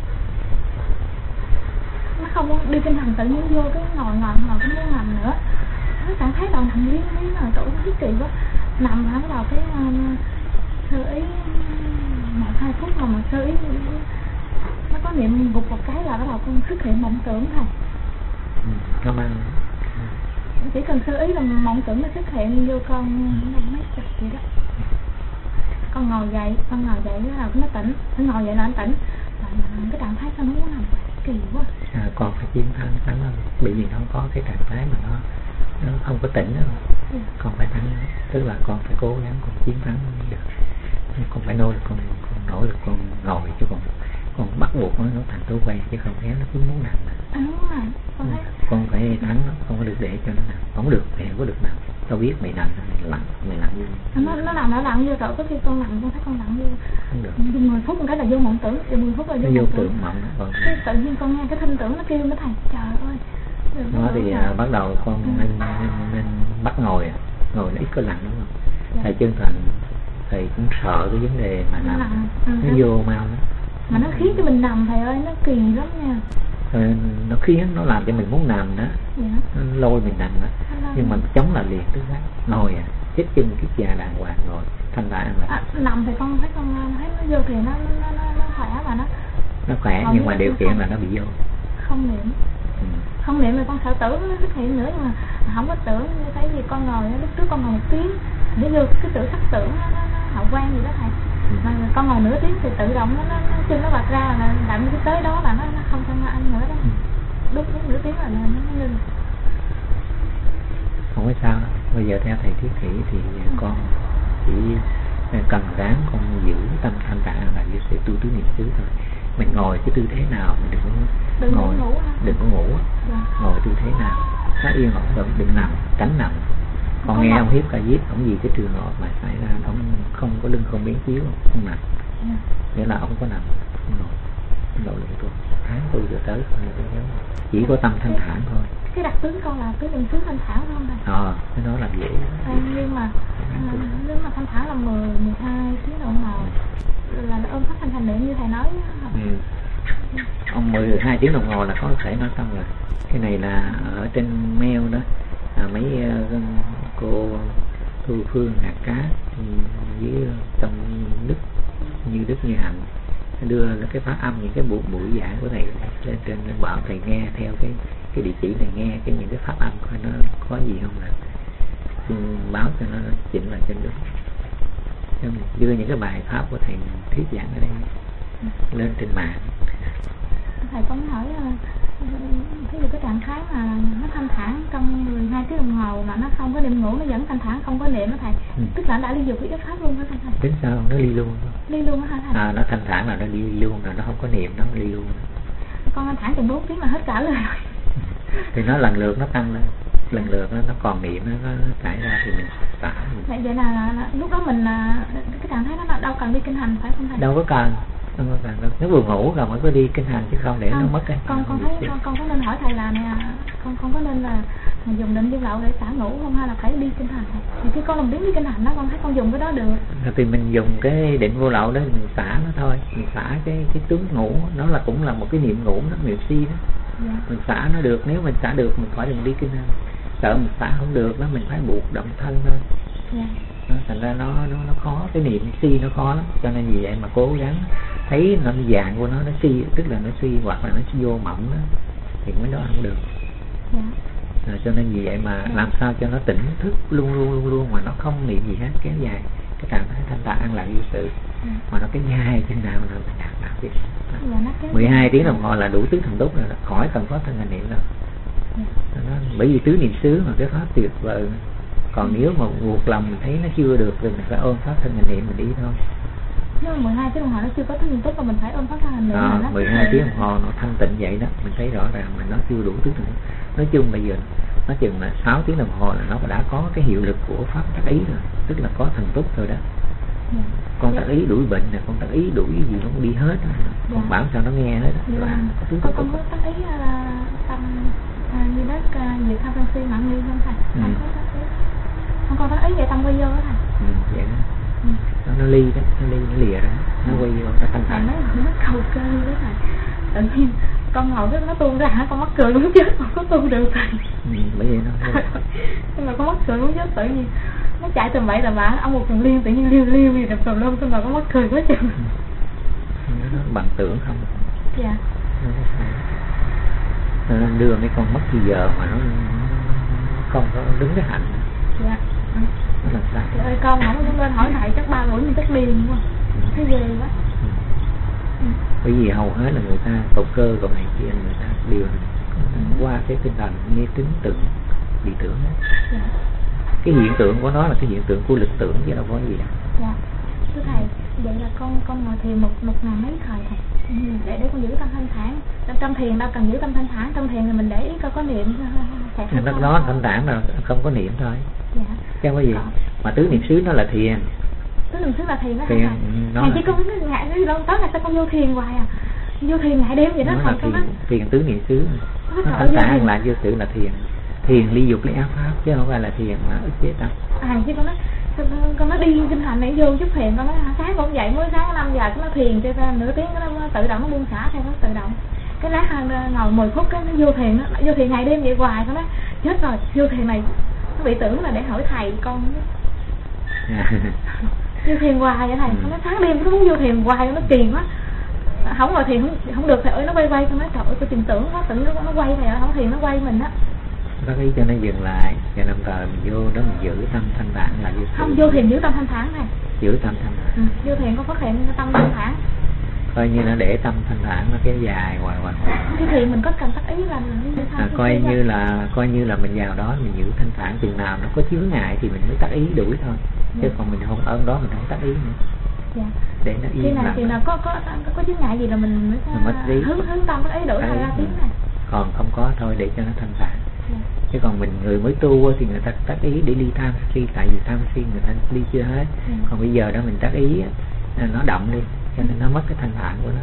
Nó không muốn đi kinh hành tự nhiên vô cái ngồi cũng muốn nằm nữa. Cái trạng thái đầu nằm liếng là tụi nó thích kỳ quá. Nằm hả vào cái sơ ý 1-2 phút mà sơ ý nó có niệm gục một cái là bắt đầu con xuất hiện mộng tưởng thầy. Nó mang chỉ cần sơ ý là mộng tưởng nó xuất hiện vô con mấy chục vậy đó. Con ngồi dậy là nó tỉnh, nó ngồi dậy là nó tỉnh. Cái trạng thái sao nó muốn nằm kỳ quá. Con phải chiến thắng nó, bởi vì nó có cái trạng thái mà nó không có tỉnh đâu. Con phải thắng, tức là con phải cố gắng con chiến thắng được. Con phải nỗ lực, con nỗ lực con ngồi chứ con bắt buộc nó thành thói quen chứ không khéo nó cứ muốn nằm. Con phải thắng nó, không có được để cho nó nằm. Không được, mày không có được nằm. Tao biết mày nằm mày nằm vô. Nó nằm vô rồi, có khi con nằm con thấy con nằm vô. Không được. 10 phút một cái là vô mộng tưởng, 10 phút là vô mộng tưởng. Cái tự nhiên con nghe cái thinh tưởng nó kêu nó thầy, trời ơi. Nó thì bắt đầu con nên bắt ngồi nó ít có lặng đúng không? Thầy chân thành thầy cũng sợ cái vấn đề mà nằm nó vô mau đó. Mà nó khiến cho mình nằm thầy ơi, nó kỳ lắm nha. Nó khiến nó làm cho mình muốn nằm đó. Nó lôi mình nằm đó. Nhưng mà chống là liền tức khắc ngồi chết chân cái già đàng hoàng ngồi thanh thản là nằm thì con thấy nó vô thì nó khỏe mà nó khỏe nhưng mà điều kiện là nó bị vô không niệm. Không niệm là con sợ tưởng nó xuất hiện nữa, nhưng mà không có tưởng. Như thấy gì con ngồi lúc trước con ngồi 1 tiếng để vô cái tưởng sắc tưởng nó hậu quan gì đó thầy. Mà con ngồi nửa tiếng thì tự động nó chân nó bật ra là đặng cái tới đó là nó không cho ăn nữa đó. Đúng nửa tiếng là nó ngưng. Không có sao đâu. Bây giờ theo thầy thiết thị thì con chỉ cần ráng con giữ tâm thanh tạng là như sẽ tu tứ niệm xứ thôi. Mình ngồi cái tư thế nào mình đừng có ngồi, đừng có ngủ. Ngồi tư thế nào nó yên ổn rồi, đừng nằm, tránh nằm. Con nghe ông Hiếp Ca Diếp ông gì cái trường hợp mà xảy ra ông không có lưng không biến chiếu, không nằm, nghĩa là ông có nằm, không ngồi, lộ lượng tu tháng tu giờ tới không nhớ, chỉ có tâm thanh thản thôi. cái đặc tướng con là tứ niệm xứ thanh thản không thầy? Cái đó là dễ. Nhưng mà nếu mà thanh thản là 12 tiếng đồng hồ là ôm phát thành niệm như thầy nói. Ông 12 tiếng đồng hồ là có thể nói xong rồi. Cái này là ở trên mail đó, mấy cô Thu Phương, Hạt Cát với trong Đức Như Hạnh đưa cái phát âm những cái buổi giảng của thầy lên trên, bảo thầy nghe theo cái địa chỉ này, nghe những cái phát âm coi nó có gì không, là báo cho nó chỉnh lại trên đúng, đưa những cái bài pháp của thầy thuyết giảng ở đây lên trên mạng. Thầy có hỏi ví dụ cái trạng thái mà nó thanh thản trong 12 tiếng đồng hồ mà nó không có niệm ngủ, nó vẫn thanh thản không có niệm đó thầy, tức là đã ly dục với yếu pháp luôn hả thầy? Tính sao nó ly luôn? Ly luôn hả thầy? Nó thanh thản là nó ly luôn, là nó không có niệm, nó ly luôn. Con thanh thản chừng 4 tiếng là hết cả lời rồi. Thì nó lần lượt nó tăng lên, lần lượt nó còn niệm nó trải ra thì mình xả. Vậy là lúc đó mình cái trạng thái nó đâu cần đi kinh hành phải không thầy? Đâu có cần. Nếu vừa ngủ rồi mới có đi kinh hành chứ không để nó mất cái. Con thấy con có nên hỏi thầy là nè, con có nên là dùng định vô lậu để xả ngủ không, hay là phải đi kinh hành? Thì khi con làm biến đi kinh hành đó, con thấy con dùng cái đó được. Thì mình dùng cái định vô lậu đó mình xả nó thôi, mình xả cái tướng ngủ, nó là cũng là một cái niệm ngủ đó, niệm si đó. Dạ. Mình xả nó được, nếu mình xả được mình khỏi đừng đi kinh hành. Sợ mình xả không được đó, mình phải buộc động thân thôi. Dạ. Thành ra nó khó, cái niệm si nó khó lắm, cho nên vì vậy mà cố gắng thấy nó dạng của nó si, tức là nó suy hoặc là nó vô mộng đó, thì mới đó không được. Cho nên vì vậy mà làm sao cho nó tỉnh thức luôn mà nó không niệm gì hết, kéo dài cái trạng thái thanh tạng an lạc vô sự, mà nó cái nhai trên nào là mình đạt được. 12 tiếng đồng hồ là đủ tứ thần túc rồi, khỏi cần pháp thân hành niệm đâu. Bởi vì tứ niệm xứ mà cái pháp tuyệt vời. Còn nếu mà buộc lòng mình thấy nó chưa được thì mình phải ôm pháp thân hành niệm mình đi thôi. Nhưng mà 12 tiếng đồng hồ nó chưa có tứ niệm xứ mà mình phải ôm pháp thân hành niệm. 12 tiếng đồng hồ nó thanh tịnh vậy đó, mình thấy rõ ràng mà nó chưa đủ tứ thần túc. Nói chung bây giờ nó chừng là 6 tiếng đồng hồ là nó đã có cái hiệu lực của pháp tác ý rồi, tức là có thần túc rồi đó. Con tác ý đuổi bệnh nè, con tác ý đuổi gì nó cũng đi hết. Con bảo sao nó nghe hết. Con có tác ý tâm như đó nhiều tham sân si mạng nghi không thầy? Không có tác ý vậy tâm quay vô đó thầy. Vậy đó. Nó ly đó, nó lìa đó, nó quay vô, nó thanh thản. Nó cầu cơ đó thầy. Tự nhiên con ngồi cái nó tuôn ra, con mắc cười muốn chết, không có tuôn được thầy. Bởi vậy nó. Nhưng mà con mắc cười muốn chết tự nhiên. Nó chạy tầm bậy tầm bạ, ông một thằng liên tự nhiên liêu gì đập tầm lum, xong rồi con mắc cười quá chừng. Nó bằng tưởng không? Dạ. Nó đưa mấy con mất thì giờ mà nó không có đứng cái hạnh. Dạ. Nó làm sao? Trời ơi, con không có lên hỏi thầy chắc 3 buổi mình chắc điên quá. Thấy ghê quá. Bởi vì hầu hết là người ta cầu cơ cầu này kia, người ta đều qua cái tinh thần nghe tính tưởng, bị tưởng hết. Dạ. Cái hiện tượng của nó là cái hiện tượng của lực tưởng chứ đâu có gì đâu. Dạ. Thưa thầy, vậy là con ngồi thiền một ngày mấy thời thầy? Để con giữ tâm thanh thản. Trong thiền đâu cần giữ tâm thanh thản, trong thiền thì mình để ý coi có niệm thầy không? Lúc đó thanh thản là không có niệm thôi. Dạ. Chứ không có gì. Mà tứ niệm xứ nó là thiền. Tứ niệm xứ là thiền đó thầy. Thầy chỉ có cái ngại cái đâu tối ngày sao con vô thiền hoài à? Vô thiền ngày đêm vậy đó thầy con đó. Thiền tứ niệm xứ. Thanh thản là vô sự là thiền. Thiền ly dục lấy áo pháp chứ không phải là thiền mà ức chế tâm. Chứ con nó đi kinh hành để vô chút thiền, con nói sáng con dậy mới sáng 5 giờ nó thiền cho ra nửa tiếng nó tự động nó buông xả theo nó tự động. Cái lát ngồi 10 phút cái nó vô thiền ngày đêm vậy hoài, con nói chết rồi, vô thiền này nó bị tưởng là để hỏi thầy con. Vô thiền hoài vậy thầy, con nói sáng đêm nó muốn vô thiền hoài, nó kỳ quá. Không ngồi thiền không được thầy ơi, nó quay con nói trời ơi tôi tìm tưởng quá, tự nó quay thầy ơi, không thiền nó quay mình á. Bác ý cho nó dừng lại, và đồng thời mình vô đó mình giữ tâm thanh thản là vô. Không, vô thiền giữ tâm thanh thản này. Giữ tâm thanh thản. Vô thiền có phát hiện tâm thanh thản. Coi như nó để tâm thanh thản nó kéo dài hoài. Cái thiền mình có cần tác ý là coi như là mình vào đó mình giữ thanh thản, chừng nào nó có chướng ngại thì mình mới tác ý đuổi thôi. Chứ còn mình không ơn đó mình không tác ý nữa. Dạ. Để nó yên lặng. Khi nào có chướng ngại gì là mình mới hướng tâm tác ý đuổi ra tiếng này. Còn không có thôi để cho nó thanh thản. Chứ còn mình người mới tu thì người ta tác ý để ly tham si, tại vì tham si người ta ly chưa hết. Còn bây giờ đó mình tác ý nó động đi, cho nên nó mất cái thanh thản của nó.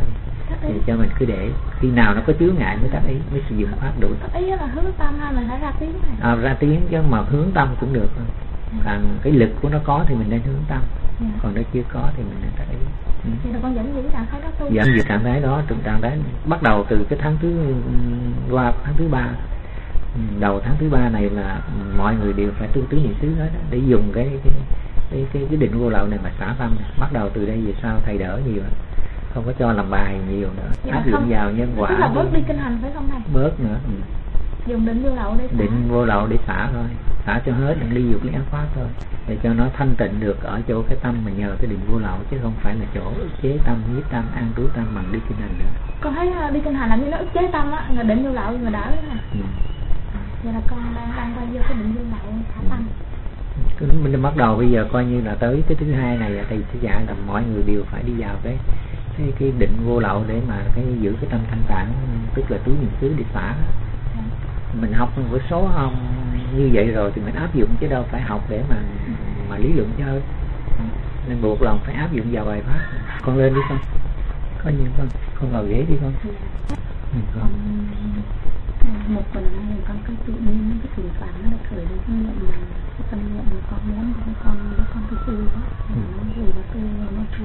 thì cho mình cứ để khi nào nó có chướng ngại mới tác ý, mới sử dụng pháp đủ. Tác ý là hướng tâm hay mình phải ra tiếng này? Ra tiếng chứ mà hướng tâm cũng được. Còn cái lực của nó có thì mình nên hướng tâm, còn nó chưa có thì mình nên tác ý. Thì là con dẫn dụ trạng thái đó tu. Dẫn dụ trạng thái đó, trạng thái bắt đầu từ cái tháng thứ 3. Đầu tháng thứ 3 này là mọi người đều phải tu tứ niệm xứ hết đó, để dùng cái định vô lậu này mà xả tâm. Bắt đầu từ đây về sau thầy đỡ nhiều, không có cho làm bài nhiều nữa, áp dụng vào nhân quả. Tức là bớt đi kinh hành phải không thầy? Bớt nữa. Dùng định vô lậu để xả. Định vô lậu để xả thôi, xả cho hết, đừng ly dục lý ác pháp thôi, để cho nó thanh tịnh được ở chỗ cái tâm mà nhờ cái định vô lậu, chứ không phải là chỗ ức chế tâm, nhiếp tâm, an trú tâm bằng đi kinh hành nữa. Con thấy đi kinh hành làm như nó ức chế tâm á, người định vô lậu người đỡ đấy nè. Vậy là con đang quay vô cái định vô lậu xả tâm. Mình bắt đầu bây giờ coi như là tới cái thứ 2 này thầy sẽ dạy là mọi người đều phải đi vào cái định vô lậu để mà giữ cái tâm thanh thản, tức là tứ niệm xứ để xả. Mình học một số không như vậy rồi thì mình áp dụng, chứ đâu phải học để mà lý luận chơi, nên buộc lòng phải áp dụng vào bài pháp. Con lên đi con, có nhiều con ngồi ghế đi con. Một tuần nay con cứ tự nhiên cái thỉnh thoảng nó khởi lên cái niệm mà cái tâm niệm mà con muốn con cứ tu đó, nó về và tu nó tu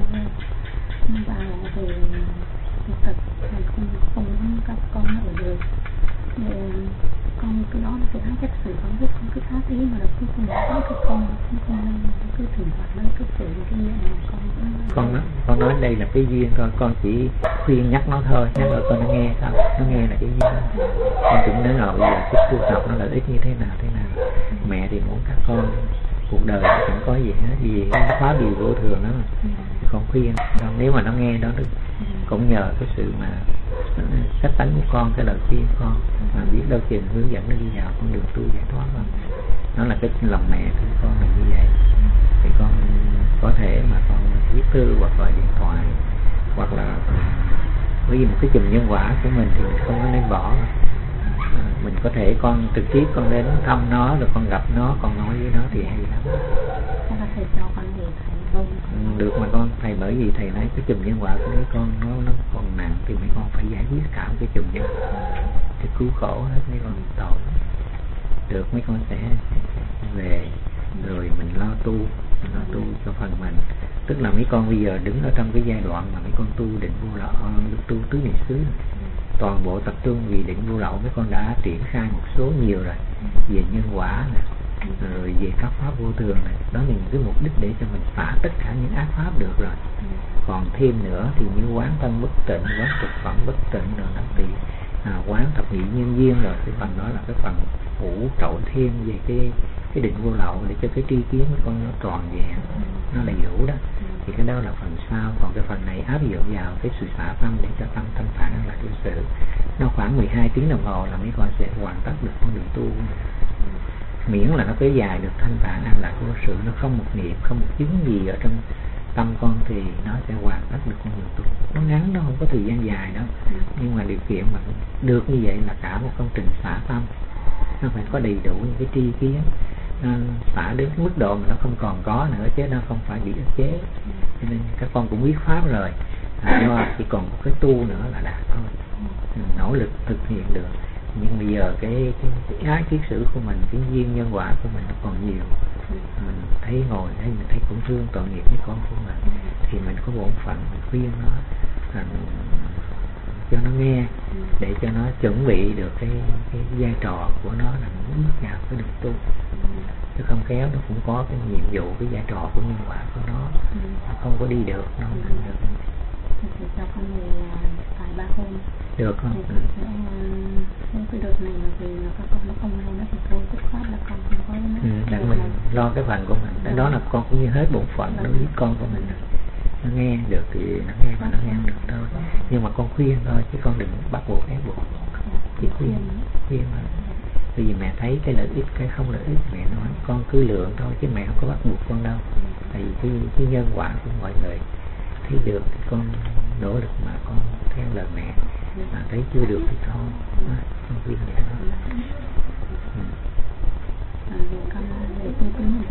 nó vào về tập, không các con ở đời để con cứ đó nó sẽ cách xử con biết con cứ khá tí mà là cuối cùng nó cứ không cứ thỉnh thoảng nó cứ khởi lên cái niệm mà con nói đây là cái duyên thôi, con chỉ khuyên nhắc nó thôi, nhắc rồi con nó nghe sao, nó nghe là cái duyên thôi. Con cũng nói rồi bây giờ cái tu tập nó lợi ích như thế nào. Mẹ thì muốn các con cuộc đời chẳng có gì hết, vì phá điều vô thường đó mà. Con khuyên nếu mà nó nghe đó cũng nhờ cái sự mà cách tánh của con, cái lời khuyên con mà biết đâu chừng hướng dẫn nó đi vào con đường tu giải thoát không. Nó là cái lòng mẹ của con là như vậy. Thì con có thể mà con viết thư hoặc gọi điện thoại, hoặc là bởi vì một cái chùm nhân quả của mình thì mình không có nên bỏ. Mình có thể con trực tiếp con đến thăm nó, rồi con gặp nó, con nói với nó thì hay lắm. Thầy cho con về thầy không? Được mà con, thầy bởi vì thầy nói cái chùm nhân quả của mấy con nó còn nặng thì mấy con phải giải quyết cả cái chùm nhân quả để cứu khổ hết mấy con tội. Được mấy con sẽ về rồi mình lo tu cho phần mình. Tức là mấy con bây giờ đứng ở trong cái giai đoạn mà mấy con tu định vô lậu, tu tứ niệm xứ, toàn bộ tập trung vì định vô lậu. Mấy con đã triển khai một số nhiều rồi, về nhân quả này, rồi về các pháp vô thường này. Đó là những cái mục đích để cho mình xả tất cả những ác pháp được rồi. Còn thêm nữa thì như quán thân bất tịnh, quán thực phẩm bất tịnh rồi đó thì quán thập nhị nhân duyên rồi. Cái phần đó là cái phần hỗ trợ thêm về cái định vô lậu để cho cái tri kiến của con nó tròn vẹn, nó đầy đủ đó. Thì cái đó là phần sau. Còn cái phần này áp dụng vào cái sự xả tâm để cho tâm thanh thản là cái sự. Nó khoảng 12 tiếng đồng hồ là mấy con sẽ hoàn tất được con đường tu. Miễn là nó kéo dài được thanh thản an lạc của sự, nó không một niệm, không một chứng gì ở trong tâm con thì nó sẽ hoàn tất được con đường tu. Nó ngắn, nó không có thời gian dài đâu, nhưng mà điều kiện mà được như vậy là cả một công trình xả tâm. Nó phải có đầy đủ những cái tri kiến, xả đến mức độ mà nó không còn có nữa, chứ nó không phải bị ức chế. Cho nên các con cũng biết pháp rồi, do chỉ còn một cái tu nữa là đạt thôi. Nỗ lực thực hiện được. Nhưng bây giờ cái ái kiết sử của mình, cái duyên nhân quả của mình nó còn nhiều. Mình thấy ngồi đây mình thấy cũng thương tội nghiệp với con của mình, thì mình có bổn phận mình khuyên nó, cho nó nghe, để cho nó chuẩn bị được cái vai trò của nó là bước vào cái đường tu. Chứ không kéo nó cũng có cái nhiệm vụ, cái vai trò của nhân quả của nó không có đi được, nó không được. Thì cho con về vài ba hôm được không? Cái đợt này thì các con nó không hay nó thì thôi, tất khoát là con không có đặng mình lo cái phần của mình. Đó là con cũng như hết bổn phận đối với con của mình. Nó nghe được thì nó nghe, mà nó nghe không được thôi. Nhưng mà con khuyên thôi, chứ con đừng bắt buộc ép buộc. Chỉ khuyên mà. Bởi vì mẹ thấy cái lợi ích, cái không lợi ích, mẹ nói con cứ lượng thôi, chứ mẹ không có bắt buộc con đâu. Tại vì cái nhân quả của mọi người thấy được thì con nỗ lực mà con theo lời mẹ, mà thấy chưa được thì thôi, con khuyên vậy thôi. Con về tôi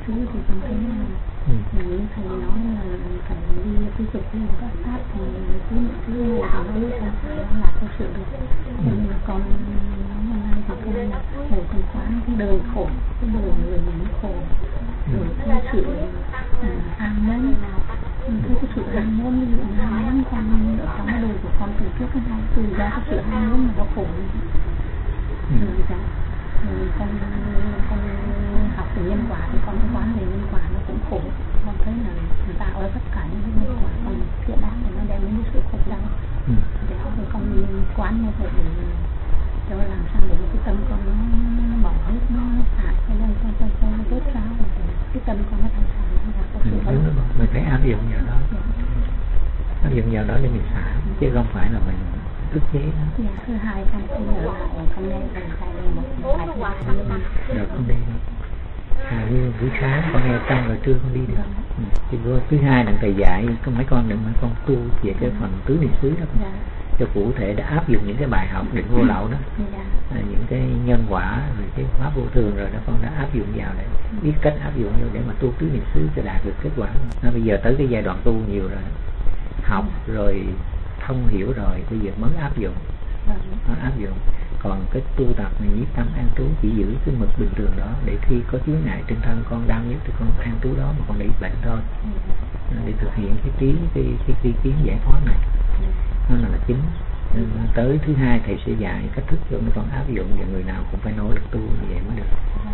xứ thì con thấy là như thầy nói là phải đi tiếp tục đi các pháp thì tứ niệm xứ này thì nó mới không phải là thực sự được. Nhưng mà con hôm nay thì con ngồi con quán cái đời khổ, cái đời người mình khổ, rồi cái sự ham muốn, cái sự ham muốn, ví dụ như ham muốn con ở trong cái đời của con từ trước đến nay, từ ra cái sự ham muốn mà nó khổ rồi ra con học từ nhân quả thì con quán về nhân quả nó cũng khổ. Con thấy là người ta ở tất cả những cái nhân quả còn thiện ác thì nó đem đến cái sự khổ đau. Để con quán như vậy để cho làm sao để cái tâm con nó bỏ hết, nó thải cái đây cho nó tốt sao để cái tâm con nó thanh thản nó có sự đúng rồi. Mình phải áp dụng vào đó, áp dụng vào đó để mình xả, chứ không phải là mình ức chế nó. Thứ hai con cũng ở lại con nghe thầy dạy một bài rồi con đi như buổi sáng con nghe xong rồi trưa con đi được. Thì thứ hai là thầy dạy mấy con đừng mấy con tu về cái phần tứ niệm xứ đó, cho cụ thể để áp dụng những cái bài học định vô lậu đó, những cái nhân quả rồi cái pháp vô thường rồi đó, con đã áp dụng vào để biết cách áp dụng vô để mà tu tứ niệm xứ cho đạt được kết quả. Bây giờ tới cái giai đoạn tu nhiều rồi, học rồi thông hiểu rồi, bây giờ mới áp dụng. Nó áp dụng. Còn cái tu tập này nhiếp tâm an trú chỉ giữ cái mực bình thường đó, để khi có chướng ngại trên thân con đau nhất thì con an trú đó mà con để bệnh thôi, để thực hiện cái kiến giải thoát này, nó là chính. Nên tới thứ hai thầy sẽ dạy cách thức cho mấy con áp dụng, và người nào cũng phải nỗ lực tu như vậy mới được.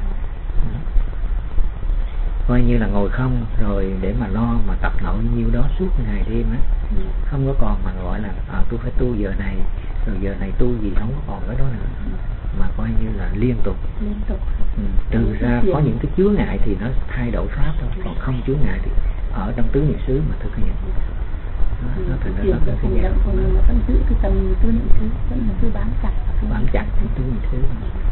Coi như là ngồi không rồi để mà lo mà tập nội nhiêu đó suốt ngày đêm á, không có còn mà gọi là tôi phải tu giờ này rồi giờ này tu gì, không có còn cái đó nữa, mà coi như là liên tục. Trừ ra có những cái chướng ngại thì nó thay đổi pháp thôi, còn không chướng ngại thì ở trong tứ niệm xứ mà thực hiện. Nó thành ra nó có cái gì mà vẫn giữ cái tâm tứ niệm xứ, vẫn là cứ bám chặt cái tứ niệm xứ.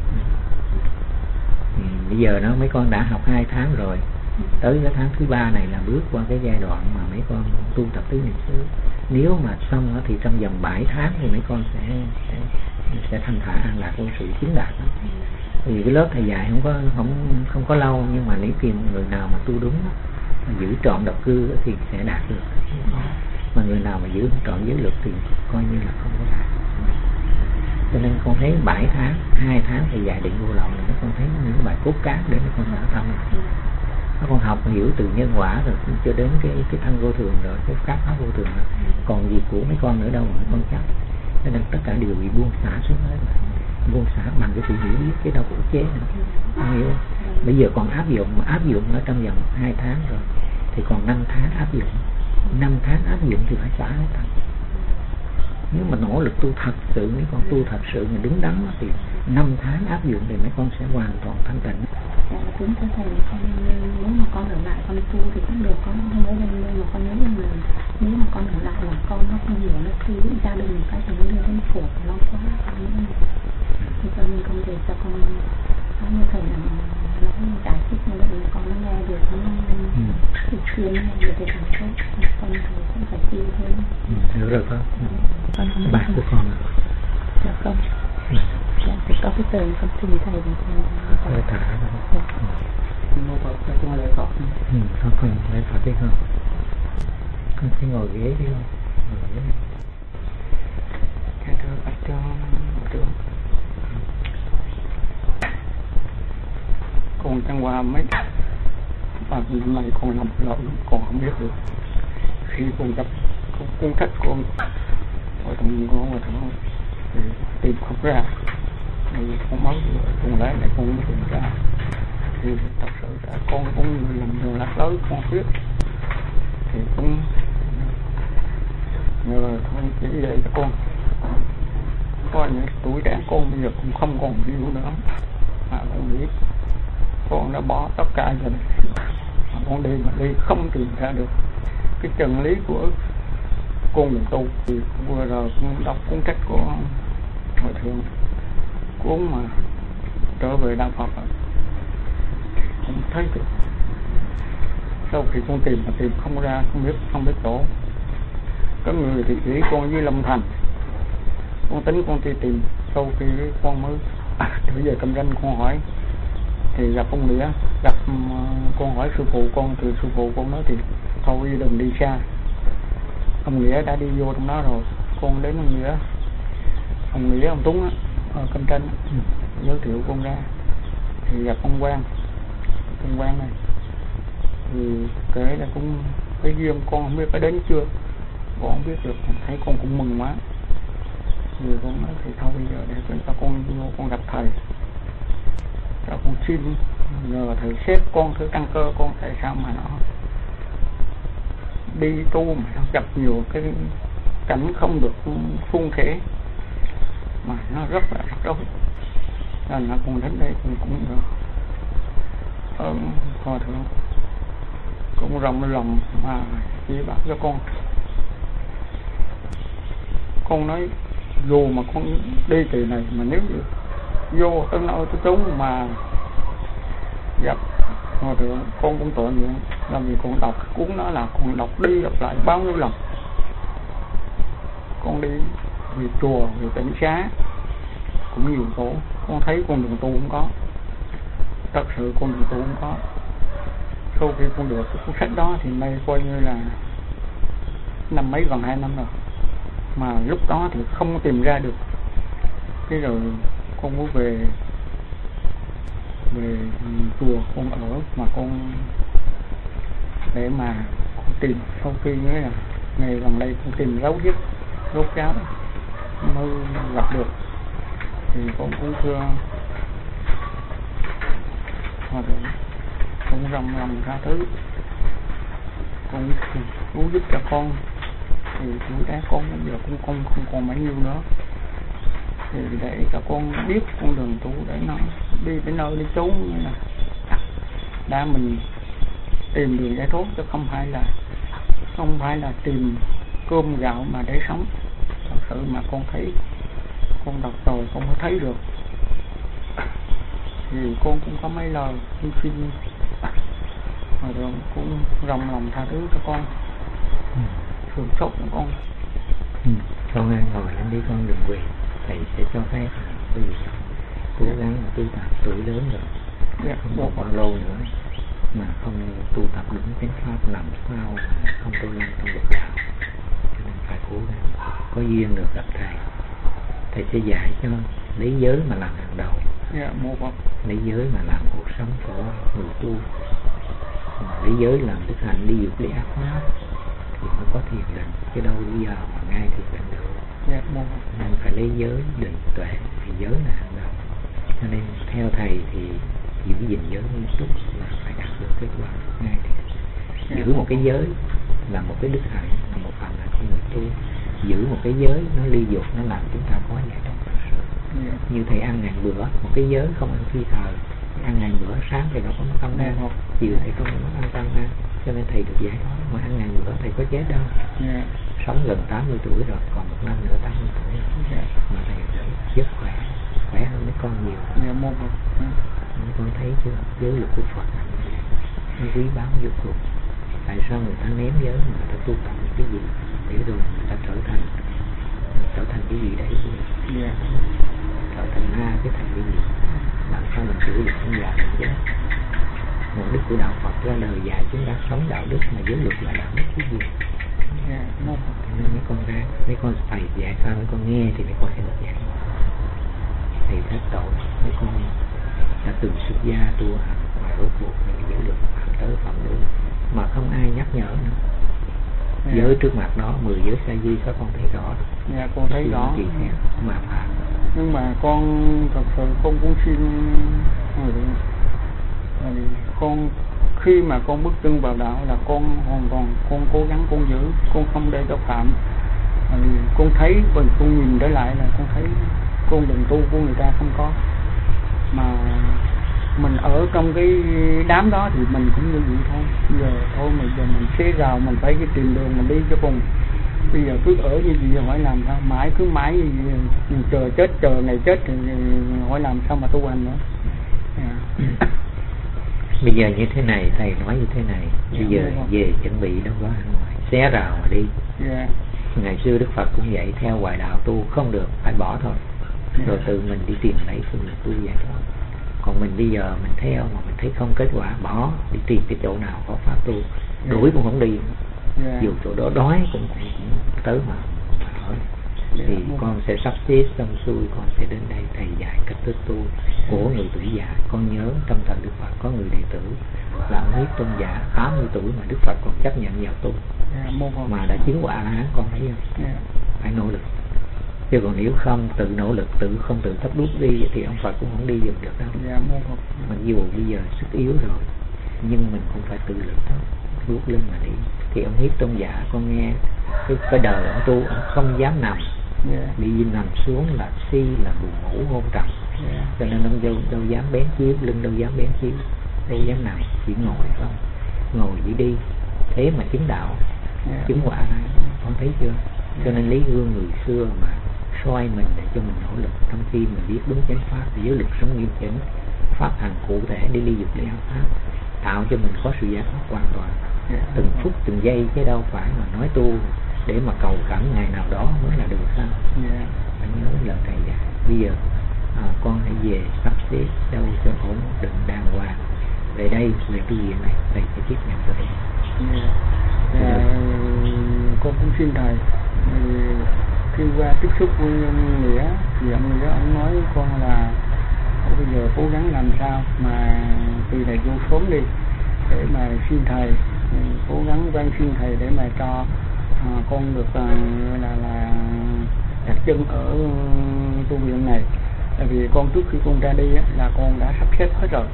Bây giờ nó mấy con đã học 2 tháng rồi, tới cái tháng thứ 3 này là bước qua cái giai đoạn mà mấy con tu tập tứ niệm xứ. Nếu mà xong thì trong vòng 7 tháng thì mấy con sẽ thanh thản an lạc, con sự chứng đạt đó. Vì cái lớp thầy dạy không có lâu, nhưng mà nếu tìm người nào mà tu đúng giữ trọn độc cư thì sẽ đạt được. Mà người nào mà giữ trọn giới luật thì coi như là không có đạt. Cho nên con thấy 7 tháng, 2 tháng thầy dạy định vô lậu là con thấy những bài cốt cán để con đã tâm. Nó con học hiểu từ nhân quả rồi cho đến cái thân vô thường rồi, cái pháp vô thường rồi. Còn gì của mấy con nữa đâu mà con chắc. Cho nên tất cả đều bị buông xả xuống hết rồi. Buông xả bằng cái sự hiểu biết, cái đâu cũng chế nữa. Con hiểu. Bây giờ còn áp dụng nó trong vòng 2 tháng rồi thì còn 5 tháng áp dụng. 5 tháng áp dụng thì phải xả hết tâm. Nếu mà nỗ lực tu thật sự, mấy con tu thật sự mà đúng đắn thì 5 tháng áp dụng thì mấy con sẽ hoàn toàn thanh tịnh. Đúng thế thầy, con nếu mà con ở lại con tu thì cũng được, con không mới lên, nhưng mà con nhớ rằng là nếu mà con ở lại là con nó không hiểu, nó khi định gia đình cái thì nó đưa đến khổ lo quá, thì cho nên con về cho con nói như thầy là nó giải thích như vậy con nó nghe được, nó thực hiện được thì càng tốt, con thầy cũng phải chịu thêm. Hiểu rồi con. Bạn của con dạ không. Dạ, thì có cái tờ con xin thầy thì thầy thả rồi. Mua Phật cho con lại Phật. Con lại Phật đi không? Con sẽ ngồi ghế đi không? Ngồi ghế. Thưa Phật cho trường. Con chẳng qua mấy năm nay con làm lộn, con không biết được. Khi con gặp con thích con rồi thằng thì tìm không ra, thì con mới con lấy lại con mới tìm ra. Thì thật sự là con cũng làm đường lạc lối con biết, thì cũng nhờ thôi chỉ vậy cho con. Coi như tuổi trẻ con bây giờ cũng không còn yêu nữa, mà con biết con đã bỏ tất cả rồi, mà con đi mà đi không tìm ra được cái chân lý của con mình tu. Thì vừa rồi con đọc cuốn sách của Hòa Thượng, cuốn mà trở về đạo Phật, con thấy được. Sau khi con tìm mà tìm không ra, không biết chỗ. Có người thì chỉ con với Lâm Thành, con tính con đi tìm. Sau khi con mới trở về Cam Ranh con hỏi thì gặp ông Nghĩa, gặp con hỏi sư phụ con thì sư phụ con nói thì thôi đừng đi xa, ông Nghĩa đã đi vô trong đó rồi, con đến ông Nghĩa ông Tuấn á, ở Cam Tranh giới thiệu con ra thì gặp ông Quang này thì kể là cũng cái duyên con không biết có đến chưa, con không biết được, thấy con cũng mừng quá thì con nói thì thôi bây giờ để cho con vô con gặp thầy, cho con xin nhờ thầy xét con thử căn cơ con tại sao mà nó đi tu mà nó gặp nhiều cái cảnh không được suôn sẻ mà nó rất là rắc rối, nên là con đến đây cũng được hòa thượng cũng rộng lòng mà chỉ bảo cho con nói dù mà con đi kỳ này mà nếu vô tới nơi tới chúng mà gặp hòa thượng con cũng tội nguyện, làm gì con đọc cuốn đó là con đọc đi đọc lại bao nhiêu lần, con đi vì chùa vì tỉnh xá cũng nhiều tổ, con thấy con đường tu cũng có, thật sự con đường tu cũng có. Sau khi con được cái cuốn sách đó thì nay coi như là năm mấy gần 2 năm rồi, mà lúc đó thì không tìm ra được, cái rồi con muốn về chùa con ở mà con để mà con tìm, sau khi nghĩa là ngày gần đây con tìm rốt ráo mới gặp được thì con cũng thưa hòa thượng cũng lòng tha thứ, con muốn giúp cho con thì tuổi đã con bây giờ cũng không còn mấy nhiêu nữa, thì để cho con biết con đường tu để nó đi tới nơi đi chốn như là đã mình tìm đường giải thoát, chứ không phải là tìm cơm gạo mà để sống. Thật sự mà con thấy, con đọc rồi con mới thấy được, thì con cũng có mấy lời xin rồi cũng rộng lòng tha thứ cho con, thường sốt cho con. Con ăn ngồi lên đi, con đừng quỳ, thầy sẽ cho phép. Bởi vì cố gắng tu tập, tuổi lớn rồi, không còn lâu nữa mà không tu tập đúng chánh pháp làm sao không tu lăng không được đạo, cho nên phải cố gắng. Có duyên được gặp thầy sẽ dạy cho lấy giới mà làm hàng đầu, lấy giới mà làm cuộc sống của người tu, lấy giới làm thực hành đi dục đi ác pháp thì mới có thiền định, chứ đâu bây giờ mà ngay thiền định được. Nên phải lấy giới định tuệ, thì giới là hàng đầu. Cho nên theo thầy thì giữ gìn giới nghiêm túc là phải đạt được kết quả ngay thì giữ một cái giới là một cái đức hạnh, là một phần là của người tu. Giữ một cái giới nó ly dục, nó làm chúng ta có giải thoát thật sự. Như thầy ăn ngàn bữa, một cái giới không ăn phi thời, ăn ngàn bữa, sáng thì nó có tâm đa, chiều thầy không có ăn tăng đa, cho nên thầy được giải thoát. Mà ăn ngàn bữa thầy có chết đâu, sống gần 80 tuổi rồi, còn 1 năm nữa 80 tuổi rồi. Mà thầy rất khỏe hơn mấy con nhiều. Con thấy chưa, giới luật của Phật nó quý báu vô cùng. Tại sao người ta ném giới, người ta tu tập cái gì để rồi người ta trở thành cái gì đấy, trở thành ma, cái thành cái gì, làm sao mình chịu được không dạy giới. Mục đích của đạo Phật ra đời dạy chúng ta sống đạo đức, mà giới luật là đạo đức cái gì. Nên mấy con thầy dạy sao mấy con nghe thì mấy con sẽ được dạy. Thầy thất tội mấy con đã từng xuất gia tu hành mà rốt cuộc mình giới luật phạm tới phạm luôn mà không ai nhắc nhở nữa. Giới trước mặt đó 10 giới sa di các con thấy rõ. Con thấy rõ mà phạm. Nhưng mà con thật sự con cũng xin con khi mà con bước chân vào đạo là con hoàn toàn con cố gắng con giữ, con không để cho phạm. Con thấy và con nhìn trở lại là con thấy con đường tu của người ta không có, mà mình ở trong cái đám đó thì mình cũng như vậy thôi. Bây giờ thôi mình xé rào, mình phải cái tìm đường mình đi cho cùng. Bây giờ cứ ở như vậy hỏi làm sao, mãi như vậy, chờ chết, chờ ngày chết thì hỏi làm sao mà tu hành nữa. Bây giờ như thế này, thầy nói như thế này, bây giờ về chuẩn bị đâu có ăn ngoài, xé rào mà đi. Ngày xưa Đức Phật cũng vậy, theo ngoại đạo tu không được, phải bỏ thôi. Rồi tự mình đi tìm lấy phương tu giải thoát. Còn mình bây giờ mình theo mà mình thấy không kết quả, bỏ đi tìm cái chỗ nào có pháp tu, đuổi cũng không đi. Dù chỗ đó đói cũng tới mà hỏi. Thì con sẽ sắp xếp xong xuôi, con sẽ đến đây thầy dạy cách thức tu của người tuổi già. Con nhớ trong thời Đức Phật có người đệ tử là ông Huyết Tôn giả 80 tuổi mà Đức Phật còn chấp nhận vào tu, mà đã chứng quả A-la-hán, con thấy không? Phải nỗ lực, chứ còn nếu không tự nỗ lực, không tự thắp đuốc đi thì ông Phật cũng không đi được đâu. Mặc dù bây giờ sức yếu rồi nhưng mình cũng phải tự lực thôi, bước lên mà đi. Thì ông Huyết Tôn giả, con nghe cái đời ông tu, ông không dám nằm. Đi nằm xuống là si, là buồn ngủ hôn trầm. Cho nên ông đâu dám bén chiếu, lưng đâu dám bén chiếu, đâu dám nằm, chỉ ngồi không, ngồi chỉ đi. Thế mà chứng đạo, chứng quả này, con thấy chưa? Cho nên lấy gương người xưa mà soi mình để cho mình nỗ lực. Trong khi mình biết đúng chánh pháp thì giới lực sống nghiêm chỉnh, pháp hành cụ thể để ly dục để học pháp, tạo cho mình có sự giải thoát hoàn toàn. Từng phút từng giây, chứ đâu phải mà nói tu để mà cầu khẩn ngày nào đó mới là được sao? Phải nhớ lời thầy dạy. Bây giờ con hãy về sắp xếp đâu cho ổn định đàng hoàng. Về đây, về cái gì này thầy sẽ tiếp nhận cho thầy. Con cũng xin thầy, khi qua tiếp xúc với ông Nghĩa thì ông Nghĩa ông nói với con là bây giờ cố gắng làm sao mà từ này vô sớm đi, để mà xin thầy, cố gắng van xin thầy để mà cho con được là đặt chân ở tu viện này. Tại vì con trước khi con ra đi á, là con đã sắp xếp hết rồi,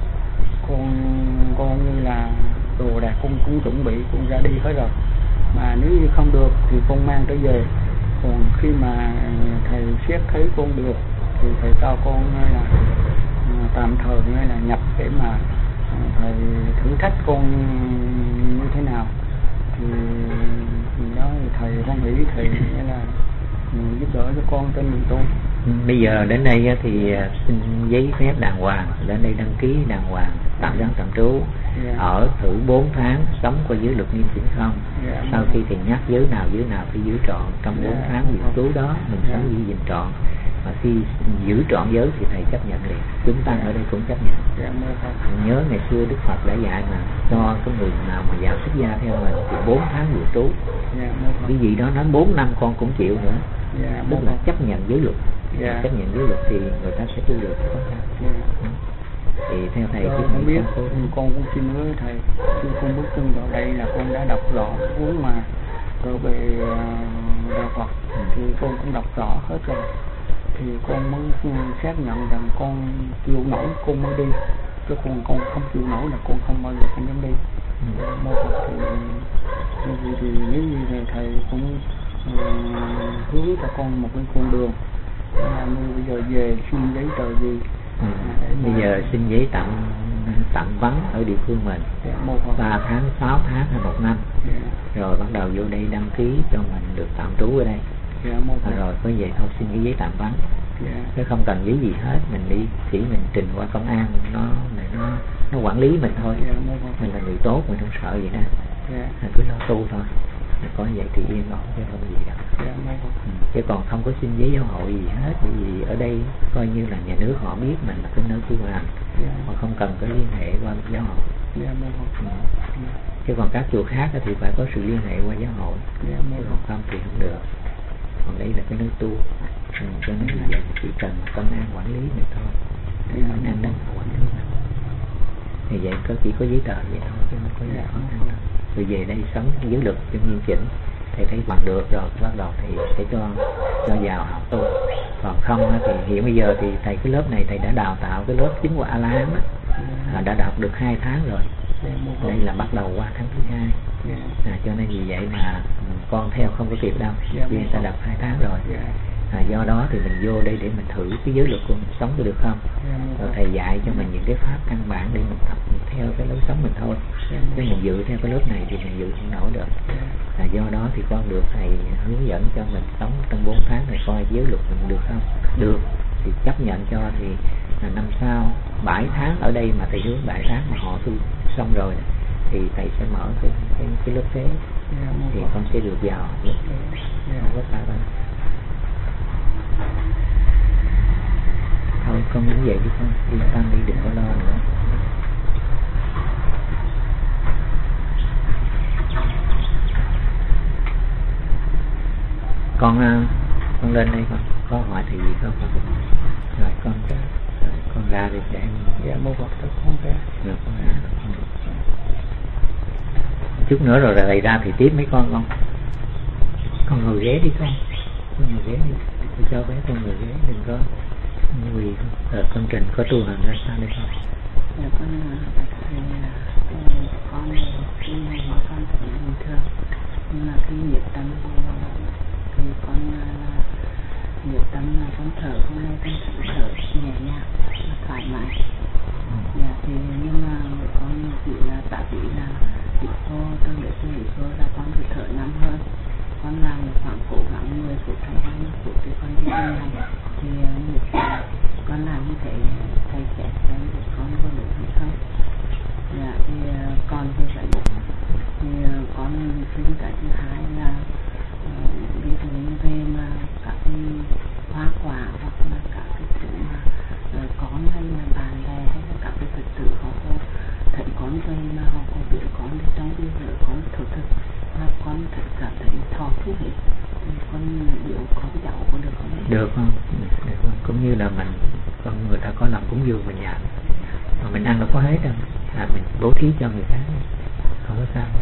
con như là đồ đạc con cũng chuẩn bị, con ra đi hết rồi. Mà nếu như không được thì con mang trở về. Còn khi mà thầy xét thấy con được thì thầy cho con là tạm thời là nhập để mà thầy thử thách con như thế nào. Thì đó thầy hoan hỷ, thầy là giúp đỡ cho con trên đường tu. Bây giờ đến đây thì xin giấy phép đàng hoàng, đến đây đăng ký đàng hoàng, tạm giam tạm trú, ở thử 4 tháng, sống có giới luật nghiêm chỉnh không. Sau khi thì nhắc giới nào thì giữ trọn. Trong 4 tháng giữ trú đó mình sống giữ gìn trọn. Mà khi giữ trọn giới thì thầy chấp nhận liền. Chúng ta ở đây cũng chấp nhận. Nhớ ngày xưa Đức Phật đã dạy mà cho cái người nào mà vào xuất gia theo mình thì 4 tháng giữ trú. Cái gì đó nói 4 năm con cũng chịu nữa. Tức là chấp nhận giới luật. Chấp nhận giới luật thì người ta sẽ tu được, không sao. Thì theo thầy chứ không biết, con cũng xin hứa thầy, khi con bước chân vào đây là con đã đọc rõ cuốn mà rồi về đạo Phật thì con cũng đọc rõ hết rồi. Thì con mới xác nhận rằng con chịu nổi con mới đi, chứ con không chịu nổi là con không bao giờ con dám đi. Mô Phật thì nếu như thầy cũng hướng cho con một cái con đường, như bây giờ về xin giấy tờ gì. Bây giờ xin giấy tạm vắng ở địa phương mình 3 tháng, 6 tháng hay 1 năm. Rồi bắt đầu vô đây đăng ký cho mình được tạm trú ở đây. Rồi có vậy thôi, xin cái giấy tạm vắng. Chứ không cần giấy gì hết, mình đi chỉ mình trình qua công an, nó quản lý mình thôi. Mình là người tốt, mình không sợ gì đó. Cứ lo tu thôi. Có vậy thì yên ổn chứ không gì đâu. Chứ còn không có xin giấy giáo hội gì hết, bởi vì ở đây coi như là nhà nước họ biết mình là cái nơi tu hành, mà không cần có liên hệ qua giáo hội. Chứ còn các chùa khác thì phải có sự liên hệ qua giáo hội, còn không thì không được. Còn đây là cái nơi tu, cho nên là vậy chỉ cần công an quản lý mình thôi, công an đang quản lý mình. Thì vậy chỉ có giấy tờ vậy thôi, chứ không có gì khó khăn đâu. Rồi về đây sống giới luật cho nghiêm chỉnh, thầy thấy bằng được rồi bắt đầu thì sẽ cho vào học tu. Còn không thì hiện bây giờ thì thầy cái lớp này thầy đã đào tạo cái lớp chứng quả A-la-hán đã đọc được 2 tháng rồi. Đây là bắt đầu qua tháng thứ 2. Cho nên vì vậy mà con theo không có kịp đâu, vì người ta đọc 2 tháng rồi. Do đó thì mình vô đây để mình thử cái giới luật của mình sống có được không. Rồi thầy dạy cho mình những cái pháp căn bản để mình tập theo cái lối sống mình thôi. Nếu mình dự theo cái lớp này thì mình dự không nổi được. Do đó thì con được thầy hướng dẫn cho mình sống trong 4 tháng này coi giới luật mình được không. Được thì chấp nhận cho, thì năm sau 7 tháng ở đây mà thầy hướng 7 tháng mà họ tu xong rồi thì thầy sẽ mở cái lớp thế, thì con sẽ được vào lớp thế. Không có sao đâu. Thôi con đứng dậy đi con, yên tâm đi, đừng có lo nữa. Con lên đây con có hỏi thì gì không con? Rồi con ra đi để em. Dạ một vật cho con ra. Được con ra. Chút nữa rồi lại ra thì tiếp mấy con ngồi ghế đi con ngồi ghế đi, tôi cho bé con ngồi ghế, đừng có quỳ. Con Trình có tu hành ra sao đây con? Dạ con khi này con cũng bình thường, nhưng mà khi nhiệt tâm thì con nhiệt tâm là con thở, hôm nay con thở nhẹ nhàng, thoải mái. Dạ thì nhưng mà con chỉ là tạ vị là chị cô tôi để cho chị cô là con phải thở nắm hơn. Con làm khoảng cố gắng 10 phút hay 20 phút thì con đi bên này thì con làm như thế thầy sẽ xem được con có đủ hay không. Dạ thì còn về giải bụng thì con xin cái thứ hai là ví dụ như về mà các cái hoa quả hoặc là các cái thứ mà con hay là bạn bè hay là các cái Phật tử họ có thấy con về mà họ có biết con thì trong bây giờ con thổ thực mà con thật cảm thấy thọ thú vị thì con biểu con cháu có được không? Được không? Được không? Cũng như là con người ta có lòng cúng dường mình nhận, mà mình ăn đâu có hết đâu, mình bố thí cho người khác không có sao.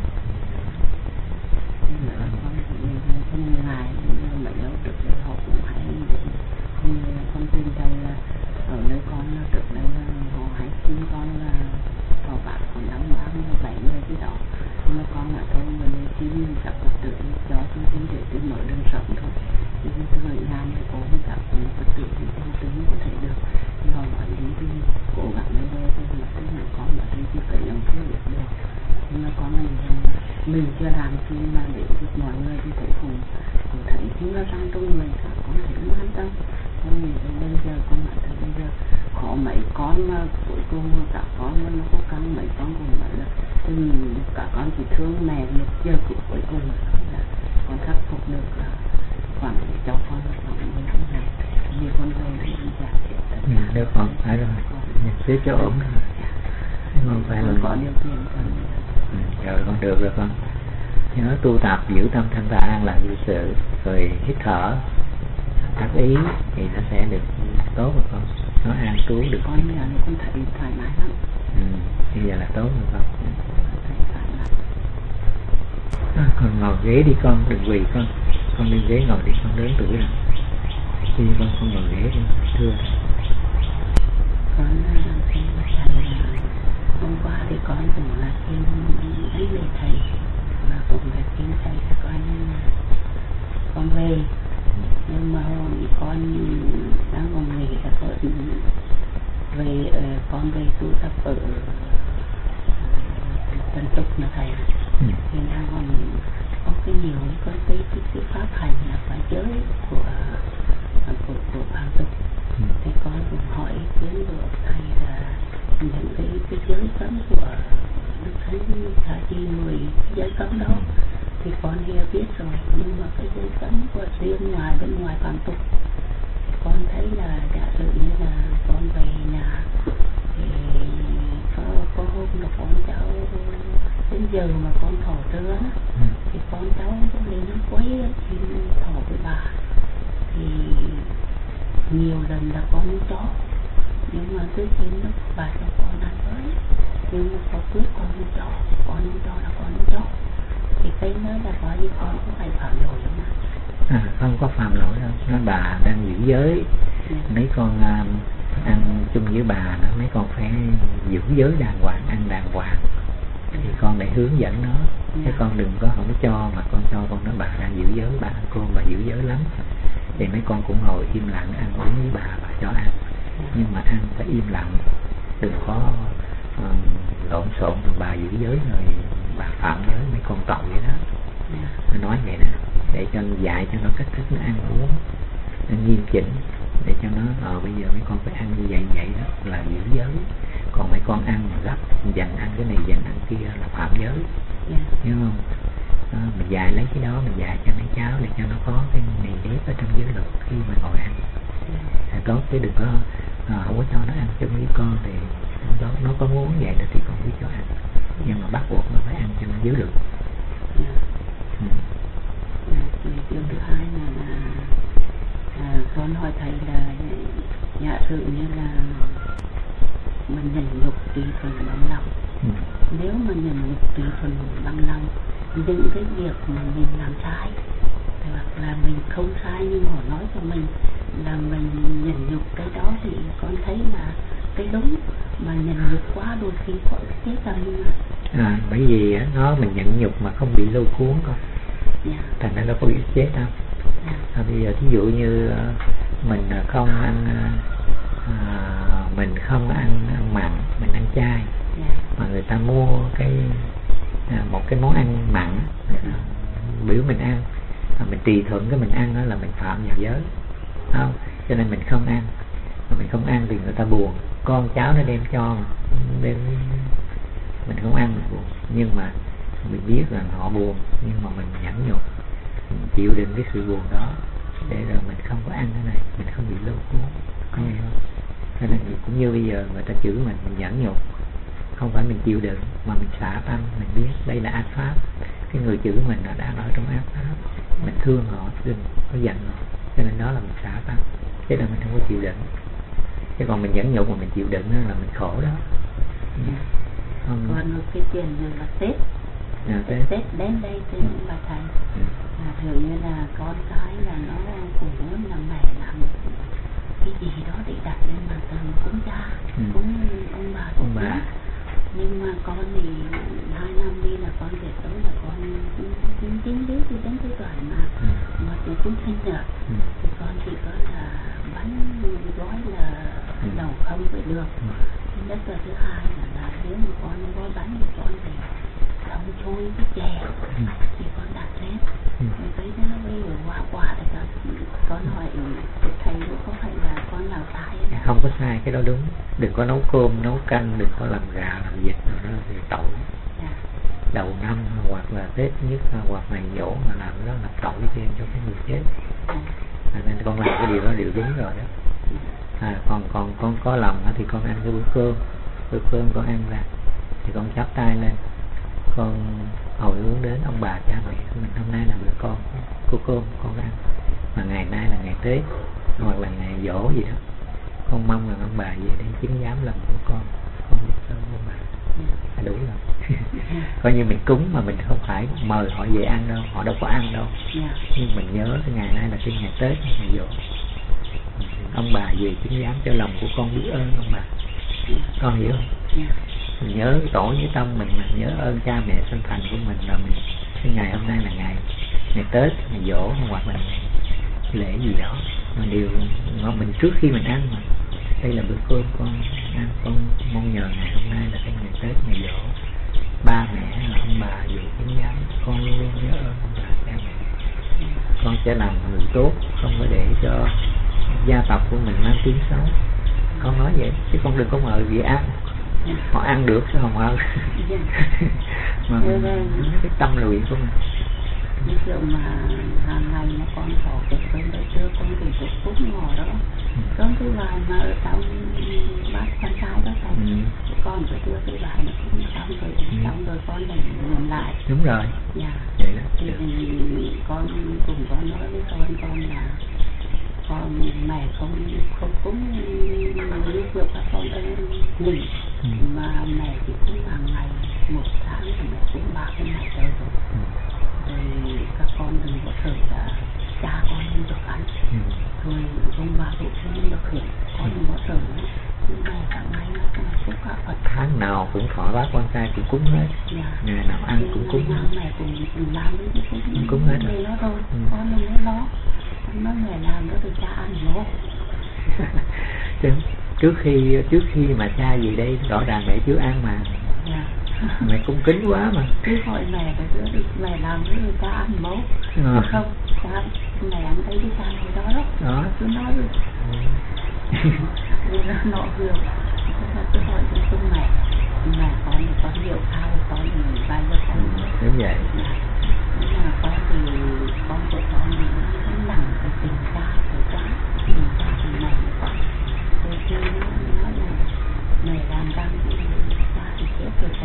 Con ngài mấy lâu trước đây họ cũng hay đến, như con tin đây là ở nơi con trước đây là họ hay xin con là họ bạn còn đóng 37 cái đó, nhưng mà con là thôi mình xin các Phật tử cho chúng xin để tôi mở đường rộng thôi, thì tôi ở nhà này có các Phật tử thì không tính có thể được, thì họ nói đến thì cố gắng lấy về thì tôi nói con ở đây thì phải làm chưa được, nhưng mà con mình chưa làm khi mà để giúp mọi người thì thấy cũng thấy chính là trong người khác con thấy cũng an tâm. Con nghĩ bây giờ con nói thật bây giờ có mấy con mà cuối cùng cả con mà nó có căng mấy con cũng nói là cả con chỉ thương mẹ một giờ cuối cùng là con khắc phục được khoảng cho con khoảng 10 ngày như con về thì giả thiệt được con phải rồi, xếp cho ổn không phải là có điều kiện rồi con được rồi con nhớ tu tập giữ tâm thanh thản an lạc vô sự, rồi hít thở tác ý thì nó sẽ được tốt rồi con, nó an trú được. Con bây giờ con thấy thoải mái lắm. Bây giờ là tốt rồi con. Con ngồi ghế đi con, đừng quỳ con lên ghế ngồi đi, con lớn tuổi rồi. Khi con ngồi ghế đi, thưa. Con hôm qua thì con cũng là xin ấy về thầy và cũng là xin thầy cho con về, nhưng mà hôm con đang còn nghỉ là con về tu tập ở Tân Túc mà thầy thì đang còn có cái nhiều cái pháp hành là phải giới của Hoàng Tục, thì con cũng hỏi ý kiến của thầy là những cái giới cấm của Đức Thánh Cha Chi 10 giới cấm đó thì con hiểu biết rồi, nhưng mà cái giới cấm của riêng ngoài bên ngoài Hoàng Tục thì con thấy là giả sử như là con về nhà thì có hôm là con cháu đến giờ mà con thọ trưa thì con cháu lên nó quấy thì thọ với bà thì nhiều lần là con cho, nhưng mà trước khi lúc bà cho con ăn với, nhưng mà có quyết con không cho là con không cho, thì cái nói là coi như con có phải phạm lỗi không ạ? Không có phạm lỗi đâu, nó bà đang giữ giới, mấy con ăn chung với bà đó, mấy con phải giữ giới đàng hoàng, ăn đàng hoàng, thì con để hướng dẫn nó, chứ con đừng có không có cho mà con cho con nói bà đang giữ giới, bà ăn cơm bà giữ giới lắm, thì mấy con cũng ngồi im lặng ăn uống với bà cho ăn, nhưng mà ăn phải im lặng, đừng có lộn xộn, bà giữ giới rồi bà phạm giới, mấy con tội vậy đó. Nó nói vậy đó để cho dạy cho nó cách thức nó ăn uống nó nghiêm chỉnh, để cho nó bây giờ mấy con phải ăn như vậy đó là giữ giới, còn mấy con ăn mà gấp dành ăn cái này dành ăn kia là phạm giới, hiểu không? Mình dạy lấy cái đó mình dạy cho mấy cháu để cho nó có cái nề nếp ở trong giới luật khi mà ngồi ăn tốt, chứ đừng có không có cho nó ăn. Trong với con thì nó có muốn vậy thì con biết cho ăn, nhưng mà bắt buộc nó phải ăn cho nó giữ được. Điều thứ hai là con hỏi thầy là giả sử như là mình nhận nhục tùy thuận bằng lòng. Nếu mà nhận nhục tùy thuận bằng lòng, những cái việc mà mình làm sai hoặc là mình không sai nhưng họ nói cho mình là mình nhận nhục cái đó, thì con thấy là cái đúng, mà nhận nhục quá đôi khi có chết tâm. Bởi vì nó mình nhận nhục mà không bị lôi cuốn con. Thành ra nó có bị chết đâu. Bây giờ thí dụ như mình không ăn mình không ăn mặn, mình ăn chay, mà người ta mua một cái món ăn mặn biểu mình ăn, mà mình tùy thuận cái mình ăn đó là mình phạm vào giới, không? Cho nên mình không ăn, mà mình không ăn thì người ta buồn, con cháu nó đem cho đem, mình không ăn mình buồn, nhưng mà mình biết rằng họ buồn, nhưng mà mình nhẫn nhục, mình chịu đựng cái sự buồn đó để rồi mình không có ăn cái này, mình không bị lôi cuốn, không hiểu không? Cho nên cũng như bây giờ người ta chửi mình nhẫn nhục, không phải mình chịu đựng mà mình xả tâm, mình biết đây là ác pháp, cái người chửi mình là đang ở trong ác pháp, mình thương họ, đừng có giận họ, cho nên đó là mình xả tâm, chứ là mình không có chịu đựng. Chứ còn mình nhẫn nhục mà mình chịu đựng là mình khổ đó. Còn một cái chuyện là Tết. Tết đến đây thì bà thầy thường như là con cái là nó cũng muốn là mẹ làm cái gì đó để đặt lên bàn thờ cúng cha, cúng ông bà. Nhưng mà con thì 2 năm đi là con về tới là con chính lý thì đến cái đoạn mà tôi cũng sinh nhật thì con chỉ có là bánh gói là đầu không phải được. Nhất là thứ hai là nếu mà con gói bánh thì con phải đóng chui cái chè thì con đặt lên. Mình thấy nó bây giờ quả thì con hỏi thầy có phải là con nào sai hay không? Có sai, cái đó đúng. Đừng có nấu cơm, nấu canh, đừng có làm gà, làm vịt rồi đó thì tội. Đầu năm hoặc là Tết nhất hoặc ngày giỗ mà làm cái đó là tội thêm cho cái người chết. Nên con làm cái điều đó điều đúng rồi đó. Còn con có lòng thì con ăn cái bữa cơm con ăn ra thì con chắp tay lên, con hồi hướng đến ông bà cha mẹ mình, hôm nay là bữa con cô cơm con ăn, mà ngày nay là ngày Tết hoặc là ngày giỗ gì đó, con mong là ông bà về đây chứng giám lòng của con biết ơn ông bà là đủ rồi. Coi như mình cúng mà mình không phải mời họ về ăn đâu, họ đâu có ăn đâu, nhưng mình nhớ cái ngày nay là cái ngày Tết, ngày giỗ, ông bà về chứng giám cho lòng của con biết ơn ông bà. Con hiểu không? Mình nhớ tổ với tâm mình nhớ ơn cha mẹ sinh thành của mình, là mình cái ngày hôm nay là ngày Tết, ngày giỗ hoặc là ngày lễ gì đó, mà điều mà mình trước khi mình ăn mà đây là bữa cơm con ăn, con mong nhờ ngày hôm nay là cái ngày Tết, ngày giỗ, ba mẹ ông bà về chứng giám, con luôn luôn nhớ ơn ông bà cha mẹ, con sẽ làm người tốt, không có để cho gia tộc của mình mang tiếng xấu. Con nói vậy chứ con đừng có mời gì ăn, họ ăn được chứ không ăn. Mà cái tâm luyện của mình. Ví dụ mà hàng ngày mà con có cái cơm đấy chưa, con thì cũng phút ngỏ đó, cơm thứ vài mà ở trong bát con trai đó thầy, con phải đưa cái vài nó cũng xong rồi con lại nhận lại. Đúng rồi. Vậy đó. Thì con cùng con nói với con là con mẹ không cúng như việc các con ơi nghỉ, mà mẹ chỉ cúng hàng ngày 1 tháng là mẹ cúng 3 cái ngày trời rồi. Rồi các con đừng có sợ là cha con không được ăn, rồi ông bà cũng không được hưởng, con đừng có sợ nữa. Mẹ cả ngày nó cũng cúng cả Phật. Tháng nào cũng thọ bác quan trai cũng cúng hết. Ngày nào ăn cũng cúng hết. Mẹ cũng làm với cũng cúng hết rồi. Nó thôi, con đừng có lo. Nó mẹ làm đó thì cha ăn nữa. Trước khi mà cha về đây rõ ràng mẹ chưa ăn mà. Mẹ cung kính quá mà. Cứ hỏi mẹ phải đưa được mẹ làm với người ta ăn mẫu. Không, cha mẹ ăn thấy cái cha này đó. Cứ nói rồi. Rồi nó hiểu. Cứ hỏi cho mẹ con thì con hiểu sao, con thì bao giờ con. Đúng vậy. Nhưng mà con thì con của con thì nó nặng cái tình cha của quá, tình cha thì mẹ của con. Đôi khi nó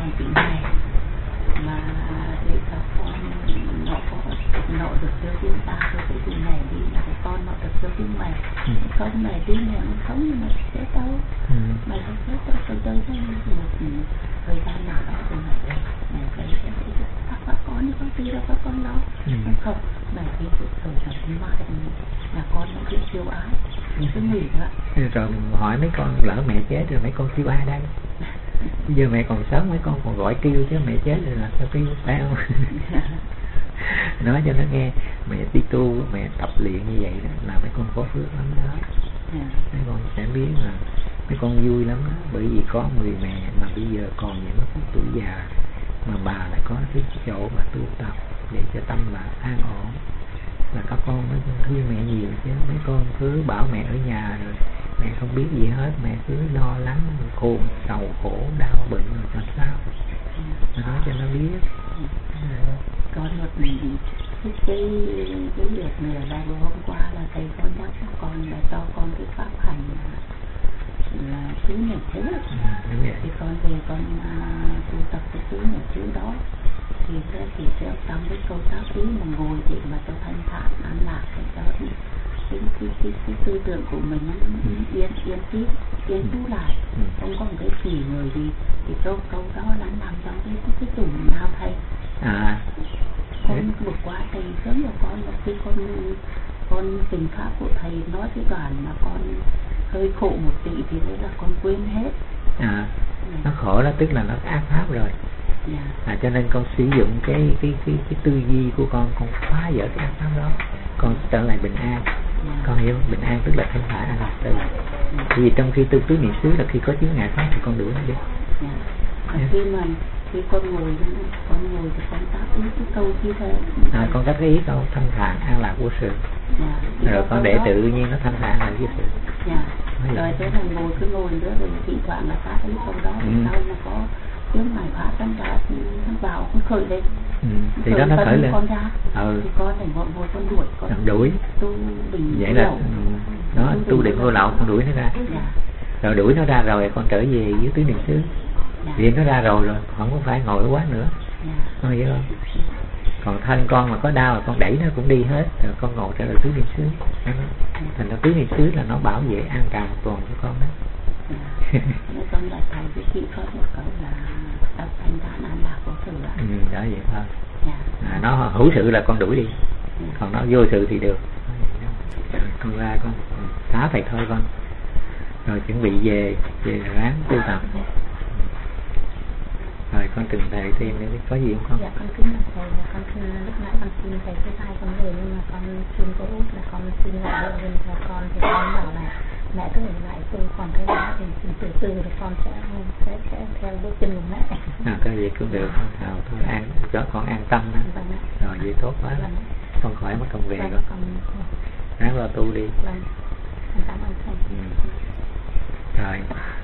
bằng tiếng mẹ mà để cho con nó được kêu tiếng ta rồi cái tiếng mẹ đi là cái con nó được kêu tiếng mẹ. Không mẹ đi mẹ nó sống nhưng mà sẽ đâu mẹ không chết đâu tôi chơi với một thời gian nào đó rồi mẹ thấy các con đi con đi đâu các con đó không mẹ đi rồi là đi mãi là con nó biết kêu ái những cái nghỉ đó. Rồi hỏi mấy con lỡ mẹ chết rồi mấy con kêu ai đây? Bây giờ mẹ còn sống mấy con còn gọi kêu chứ mẹ chết rồi là sao kêu phải không? Nói cho nó nghe mẹ đi tu mẹ tập luyện như vậy là mấy con có phước lắm đó. Mấy con sẽ biết là mấy con vui lắm đó. Bởi vì có người mẹ mà bây giờ còn những phút tuổi già mà bà lại có cái chỗ mà tu tập để cho tâm bà an ổn là các con mới thương mẹ nhiều chứ. Mấy con cứ bảo mẹ ở nhà rồi mẹ không biết gì hết, mẹ cứ lo lắng khôn sầu khổ đau bệnh rồi cho sao nói cho nó biết. Con một cái việc này là hôm qua là thầy con nhắc con là cho con cái pháp hành là thứ này thứ thì con về con tu tập cái thứ này thứ đó thì theo trong cái câu tác ý mà ngồi để mà cho thanh thản an lạc để cho cái tư tưởng của mình nó yên trú lại, không có một cái gì người gì thì câu đó là nằm trong cái tùng nào thầy. Con vừa qua thầy sớm rồi con là khi con tình pháp của thầy nói cái đoạn mà con hơi khổ một tí thì đấy là con quên hết. Nó khổ đó tức là nó ác pháp rồi. Cho nên con sử dụng cái tư duy của con phá vỡ cái ác pháp đó, con trở lại bình an. Con hiểu bình an tức là thanh thản an lạc từ. Vì trong khi tu tứ niệm xứ là khi có chướng ngại pháp thì con đuổi nó đi. Khi con ngồi thì con tác ý cái câu như thế. Con tác ý câu thanh thản an lạc vô sự. Rồi con để tự nhiên nó thanh thản là vô sự. Rồi thế là ngồi nữa rồi thỉnh thoảng là tác ý câu đó sau mà có chướng ngại pháp trong đó thì nó vào con khởi lên. Thì đó nó khởi lên. Con ra. Thì con phải ngồi con đuổi con. Đuổi. Tu định vậy là nó tu định vô lậu con đuổi nó ra. Rồi đuổi nó ra rồi con trở về dưới tứ niệm xứ. Vì nó ra rồi không có phải ngồi quá nữa. Con hiểu không? Còn thân con mà có đau là con đẩy nó cũng đi hết. Rồi con ngồi trở lại tứ niệm xứ. Thành ra tứ niệm xứ là nó bảo vệ an toàn toàn cho con đó. Con là thầy với chị có một câu là tập thanh thản an lạc vô sự đó. Đó vậy thôi. Nó hữu sự là con đuổi đi. Còn nó vô sự thì được. Con ra con xá thầy thôi con. Rồi chuẩn bị về ráng tu tập. Rồi con từng thầy thêm nữa có gì không con? Dạ con kính là thầy là con xin lúc nãy con xin thầy thứ hai con người nhưng mà con xin có út là con xin lại đội bên cho con thì con bảo là mẹ cứ ở lại tu còn cái đó thì từ từ thì con sẽ theo bước chân của mẹ. Cái gì cũng được. Thôi an cho con an tâm đó. Rồi vậy tốt quá. Con khỏi mất công về con. Ráng lo tu đi. Vâng. Cảm ơn thầy. Rồi.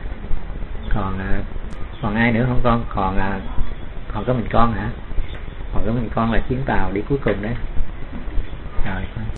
Còn ai nữa không con? Còn có mình con hả? Còn có mình con là chuyến tàu đi cuối cùng đấy. Rồi